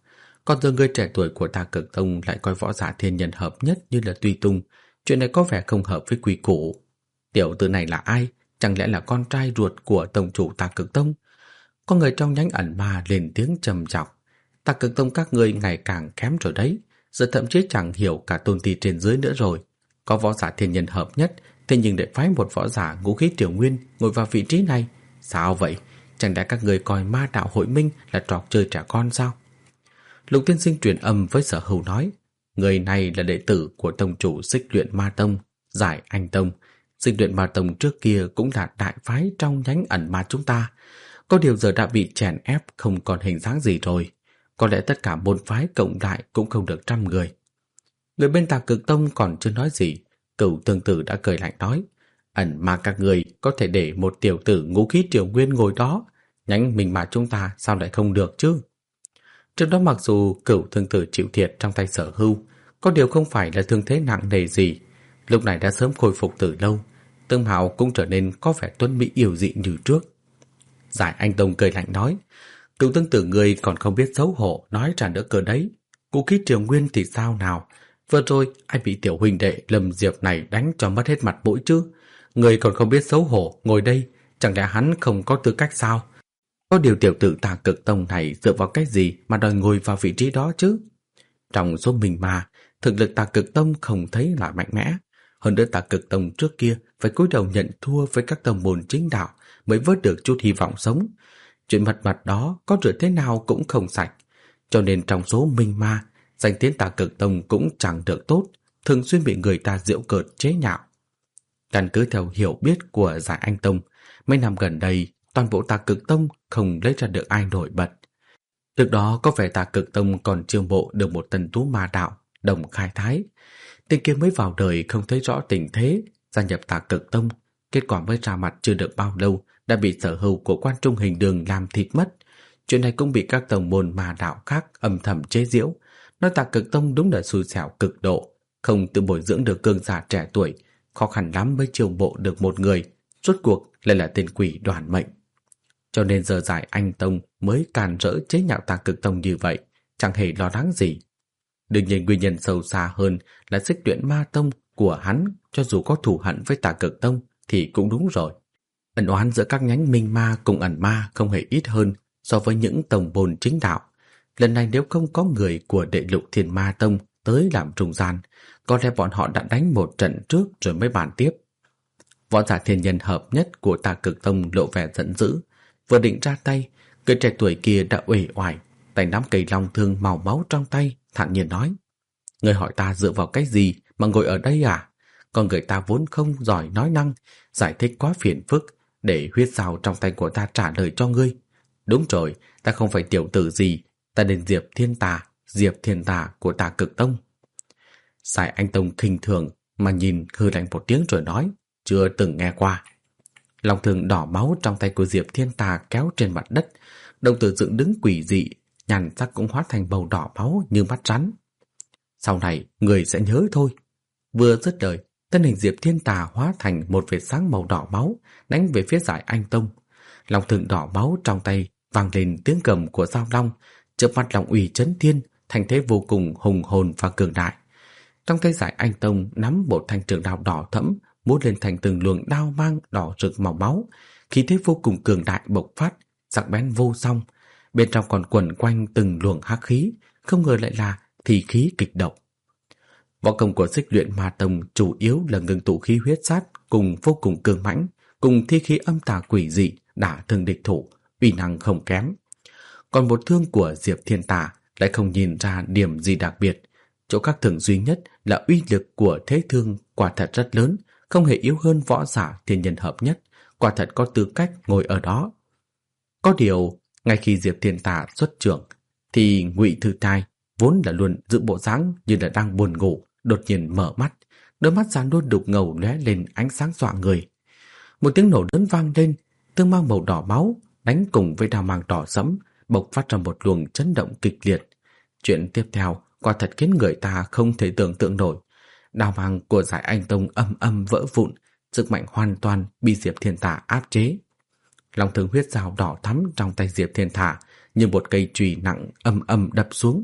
Speaker 1: Còn giờ người trẻ tuổi của Tà Cực Tông lại coi võ giả thiên nhân hợp nhất như là tùy tùng, chuyện này có vẻ không hợp với quy củ. Tiểu tử này là ai? Chẳng lẽ là con trai ruột của tông chủ Tà Cực Tông? Có người trong nhánh ẩn ma lên tiếng trầm chọc. Tà Cực Tông các ngươi ngày càng kém rồi đấy, giờ thậm chí chẳng hiểu cả tôn ti trên dưới nữa rồi. Có võ giả thiên nhân hợp nhất, thế nhưng để phái một võ giả ngũ khí triều nguyên ngồi vào vị trí này, sao vậy? Chẳng lẽ các người coi ma đạo hội minh là trò chơi trẻ con sao? Lục tiên sinh truyền âm với Sở Hữu nói, người này là đệ tử của tông chủ Xích Luyện Ma Tông, Giải Anh Tông. Xích Luyện Ma Tông trước kia cũng là đại phái trong nhánh ẩn ma chúng ta, có điều giờ đã bị chèn ép không còn hình dáng gì rồi. Có lẽ tất cả môn phái cộng lại cũng không được trăm người. Người bên Tà Cực Tông còn chưa nói gì, Cửu Tương Tử đã cười lạnh nói, ẩn ma các người có thể để một tiểu tử ngũ khí triều nguyên ngồi đó, nhánh mình mà chúng ta sao lại không được chứ? Trước đó mặc dù Cửu Tương Tử chịu thiệt trong tay Sở Hưu, có điều không phải là thương thế nặng nề gì, lúc này đã sớm khôi phục từ lâu. Tương Hạo cũng trở nên có vẻ tuấn mỹ yêu dị như trước. Giải Anh Tông cười lạnh nói, Cửu Tương Tử người còn không biết xấu hổ nói ra nữa cơ đấy. Ngũ khí triều nguyên thì sao nào? Vừa rồi ai bị tiểu huynh đệ Lâm Diệp này đánh cho mất hết mặt mũi chứ? Người còn không biết xấu hổ ngồi đây, chẳng lẽ hắn không có tư cách sao? Có điều tiểu tử Tà Cực Tông này dựa vào cái gì mà đòi ngồi vào vị trí đó chứ? Trong số mình mà, thực lực Tà Cực Tông không thấy là mạnh mẽ. Hơn nữa Tà Cực Tông trước kia phải cúi đầu nhận thua với các tông môn chính đạo mới vớt được chút hy vọng sống. Chuyện mật mật đó có rửa thế nào cũng không sạch. Cho nên trong số minh ma, danh tiếng Tà Cực Tông cũng chẳng được tốt, thường xuyên bị người ta giễu cợt chế nhạo. Căn cứ theo hiểu biết của Giải Anh Tông, mấy năm gần đây toàn bộ Tà Cực Tông không lấy ra được ai nổi bật. Trước đó có vẻ Tà Cực Tông còn chiêu mộ được một tần tú ma đạo, Đồng Khai Thái. Tên kia mới vào đời không thấy rõ tình thế, gia nhập Tà Cực Tông, kết quả mới ra mặt chưa được bao lâu đã bị Sở Hữu của Quan Trung Hình Đường làm thịt mất. Chuyện này cũng bị các tông môn ma đạo khác âm thầm chế giễu, nói Tà Cực Tông đúng là xui xẻo cực độ, không tự bồi dưỡng được cường giả trẻ tuổi, khó khăn lắm mới chiêu mộ được một người, rốt cuộc lại là tên quỷ Đoàn Mệnh. Cho nên giờ Giải Anh Tông mới càn rỡ chế nhạo Tà Cực Tông như vậy, chẳng hề lo lắng gì. Đương nhiên nguyên nhân sâu xa hơn là Xích Luyện Ma Tông của hắn, cho dù có thù hận với Tà Cực Tông thì cũng đúng rồi. Ẩn oán giữa các nhánh minh ma cùng ẩn ma không hề ít hơn so với những tông môn chính đạo. Lần này nếu không có người của Đệ Lục Thiên Ma Tông tới làm trung gian, có lẽ bọn họ đã đánh một trận trước rồi mới bàn tiếp. Võ giả thiên nhân hợp nhất của Tà Cực Tông lộ vẻ giận dữ, vừa định ra tay, người trẻ tuổi kia đã uể oải, tay nắm cây long thương màu máu trong tay, thản nhiên nói: "Người hỏi ta dựa vào cái gì mà ngồi ở đây à? Con người ta vốn không giỏi nói năng, giải thích quá phiền phức, để huyết dao trong tay của ta trả lời cho ngươi. Đúng rồi, ta không phải tiểu tử gì, ta đến Diệp Thiên Tà, Diệp Thiên Tà của Tà Cực Tông." Giải Anh Tông khinh thường mà nhìn hư lạnh một tiếng rồi nói: "Chưa từng nghe qua." Long thương đỏ máu trong tay của Diệp Thiên Tà kéo trên mặt đất, đồng tử dựng đứng quỷ dị, nhàn sắc cũng hóa thành màu đỏ máu như mắt rắn. "Sau này người sẽ nhớ thôi." Vừa dứt lời, thân hình Diệp Thiên Tà hóa thành một vệt sáng màu đỏ máu, đánh về phía Giải Anh Tông. Long thương đỏ máu trong tay vang lên tiếng gầm của dao long, chớp mắt long uy chấn thiên, thành thế vô cùng hùng hồn và cường đại. Trong tay Giải Anh Tông nắm một thanh trường đao đỏ thẫm, múa lên thành từng luồng đao mang đỏ rực màu máu, khí thế vô cùng cường đại bộc phát, sắc bén vô song. Bên trong còn quẩn quanh từng luồng hắc khí, không ngờ lại là thì khí kịch độc. Võ công của Xích Luyện Ma Tông chủ yếu là ngưng tụ khí huyết sát cùng vô cùng cường mãnh, cùng thi khí âm tà quỷ dị đả thương địch thủ, uy năng không kém. Còn một thương của Diệp Thiên Tà lại không nhìn ra điểm gì đặc biệt, chỗ khác thường duy nhất là uy lực của thế thương quả thật rất lớn, không hề yếu hơn võ giả thiên nhân hợp nhất, quả thật có tư cách ngồi ở đó. Có điều, ngay khi Diệp Thiên Tà xuất trưởng, thì Ngụy Thư Trai vốn là luôn giữ bộ dáng như là đang buồn ngủ, đột nhiên mở mắt, đôi mắt già nua đục ngầu lóe lên ánh sáng dọa người. Một tiếng nổ lớn vang lên, tương mang màu đỏ máu đánh cùng với đao mang đỏ sẫm, bộc phát ra một luồng chấn động kịch liệt. Chuyện tiếp theo quả thật khiến người ta không thể tưởng tượng nổi. Đao mang của Giải Anh Tông âm âm vỡ vụn, sức mạnh hoàn toàn bị Diệp Thiên Tà áp chế. Long thương huyết dao đỏ thắm trong tay Diệp Thiên Tà như một cây chùy nặng âm âm đập xuống.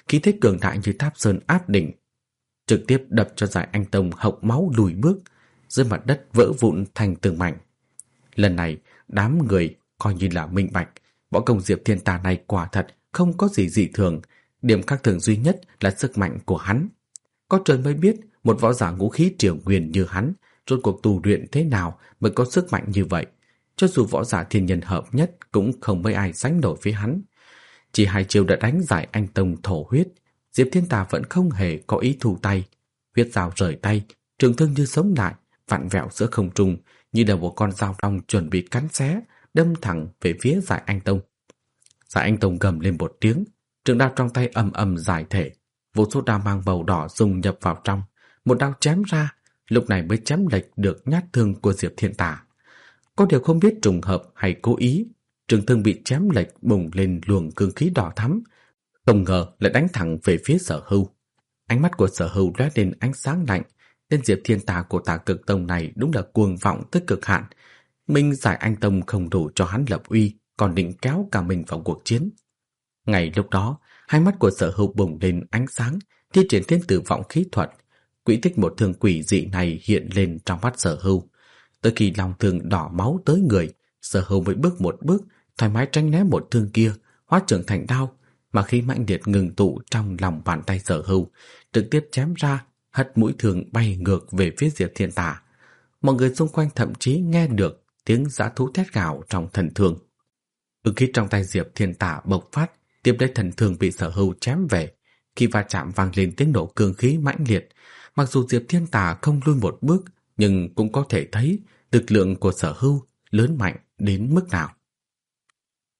Speaker 1: khí thế cường đại như tháp sơn áp đỉnh, trực tiếp đập cho Giải Anh Tông hộc máu lùi bước, dưới mặt đất vỡ vụn thành từng mảnh. Lần này, đám người coi như là minh bạch, võ công Diệp Thiên Tà này quả thật không có gì dị thường, điểm khác thường duy nhất là sức mạnh của hắn. Có trời mới biết một võ giả ngũ khí triều nguyên như hắn rốt cuộc tu luyện thế nào mới có sức mạnh như vậy. Cho dù võ giả thiên nhân hợp nhất cũng không mấy ai sánh nổi với hắn. Chỉ hai chiêu đã đánh Giải Anh Tông thổ huyết, Diệp Thiên Tà vẫn không hề có ý thu tay. Huyết dao rời tay, trường thương như sống lại, vặn vẹo giữa không trung, như là một con dao long chuẩn bị cắn xé, đâm thẳng về phía Giải Anh Tông. Giải Anh Tông gầm lên một tiếng, trường đao trong tay ầm ầm giải thể, vô số đao mang màu đỏ dùng nhập vào trong, một đao chém ra, lúc này mới chém lệch được nhát thương của Diệp Thiên Tà. Có điều không biết trùng hợp hay cố ý, trường thương bị chém lệch bùng lên luồng cương khí đỏ thắm, không ngờ lại đánh thẳng về phía Sở Hưu. Ánh mắt của Sở Hưu lóe lên ánh sáng lạnh, tên Diệp Thiên Tà của Tà Cực Tông này đúng là cuồng vọng tới cực hạn. Minh Giải Anh Tông không đủ cho hắn lập uy, còn định kéo cả mình vào cuộc chiến. Ngay lúc đó, hai mắt của Sở Hưu bùng lên ánh sáng, thi triển thiên tử vọng khí thuật. Quỹ tích một thương quỷ dị này hiện lên trong mắt Sở Hưu. Tới khi lòng thương đỏ máu tới người, Sở Hưu mới bước một bước, thoải mái tránh né một thương kia, hóa trưởng thành đao, mà khi mãnh liệt ngừng tụ trong lòng bàn tay Sở Hưu, trực tiếp chém ra, hất mũi thương bay ngược về phía Diệp Thiên Tà. Mọi người xung quanh thậm chí nghe được tiếng dã thú thét gào trong thần thương. Ưng khí trong tay Diệp Thiên Tà bộc phát, tiếp lấy thần thương bị Sở Hưu chém về. Khi va chạm vang lên tiếng nổ cương khí mãnh liệt, mặc dù Diệp Thiên Tà không lui một bước, nhưng cũng có thể thấy lực lượng của Sở Hưu lớn mạnh đến mức nào.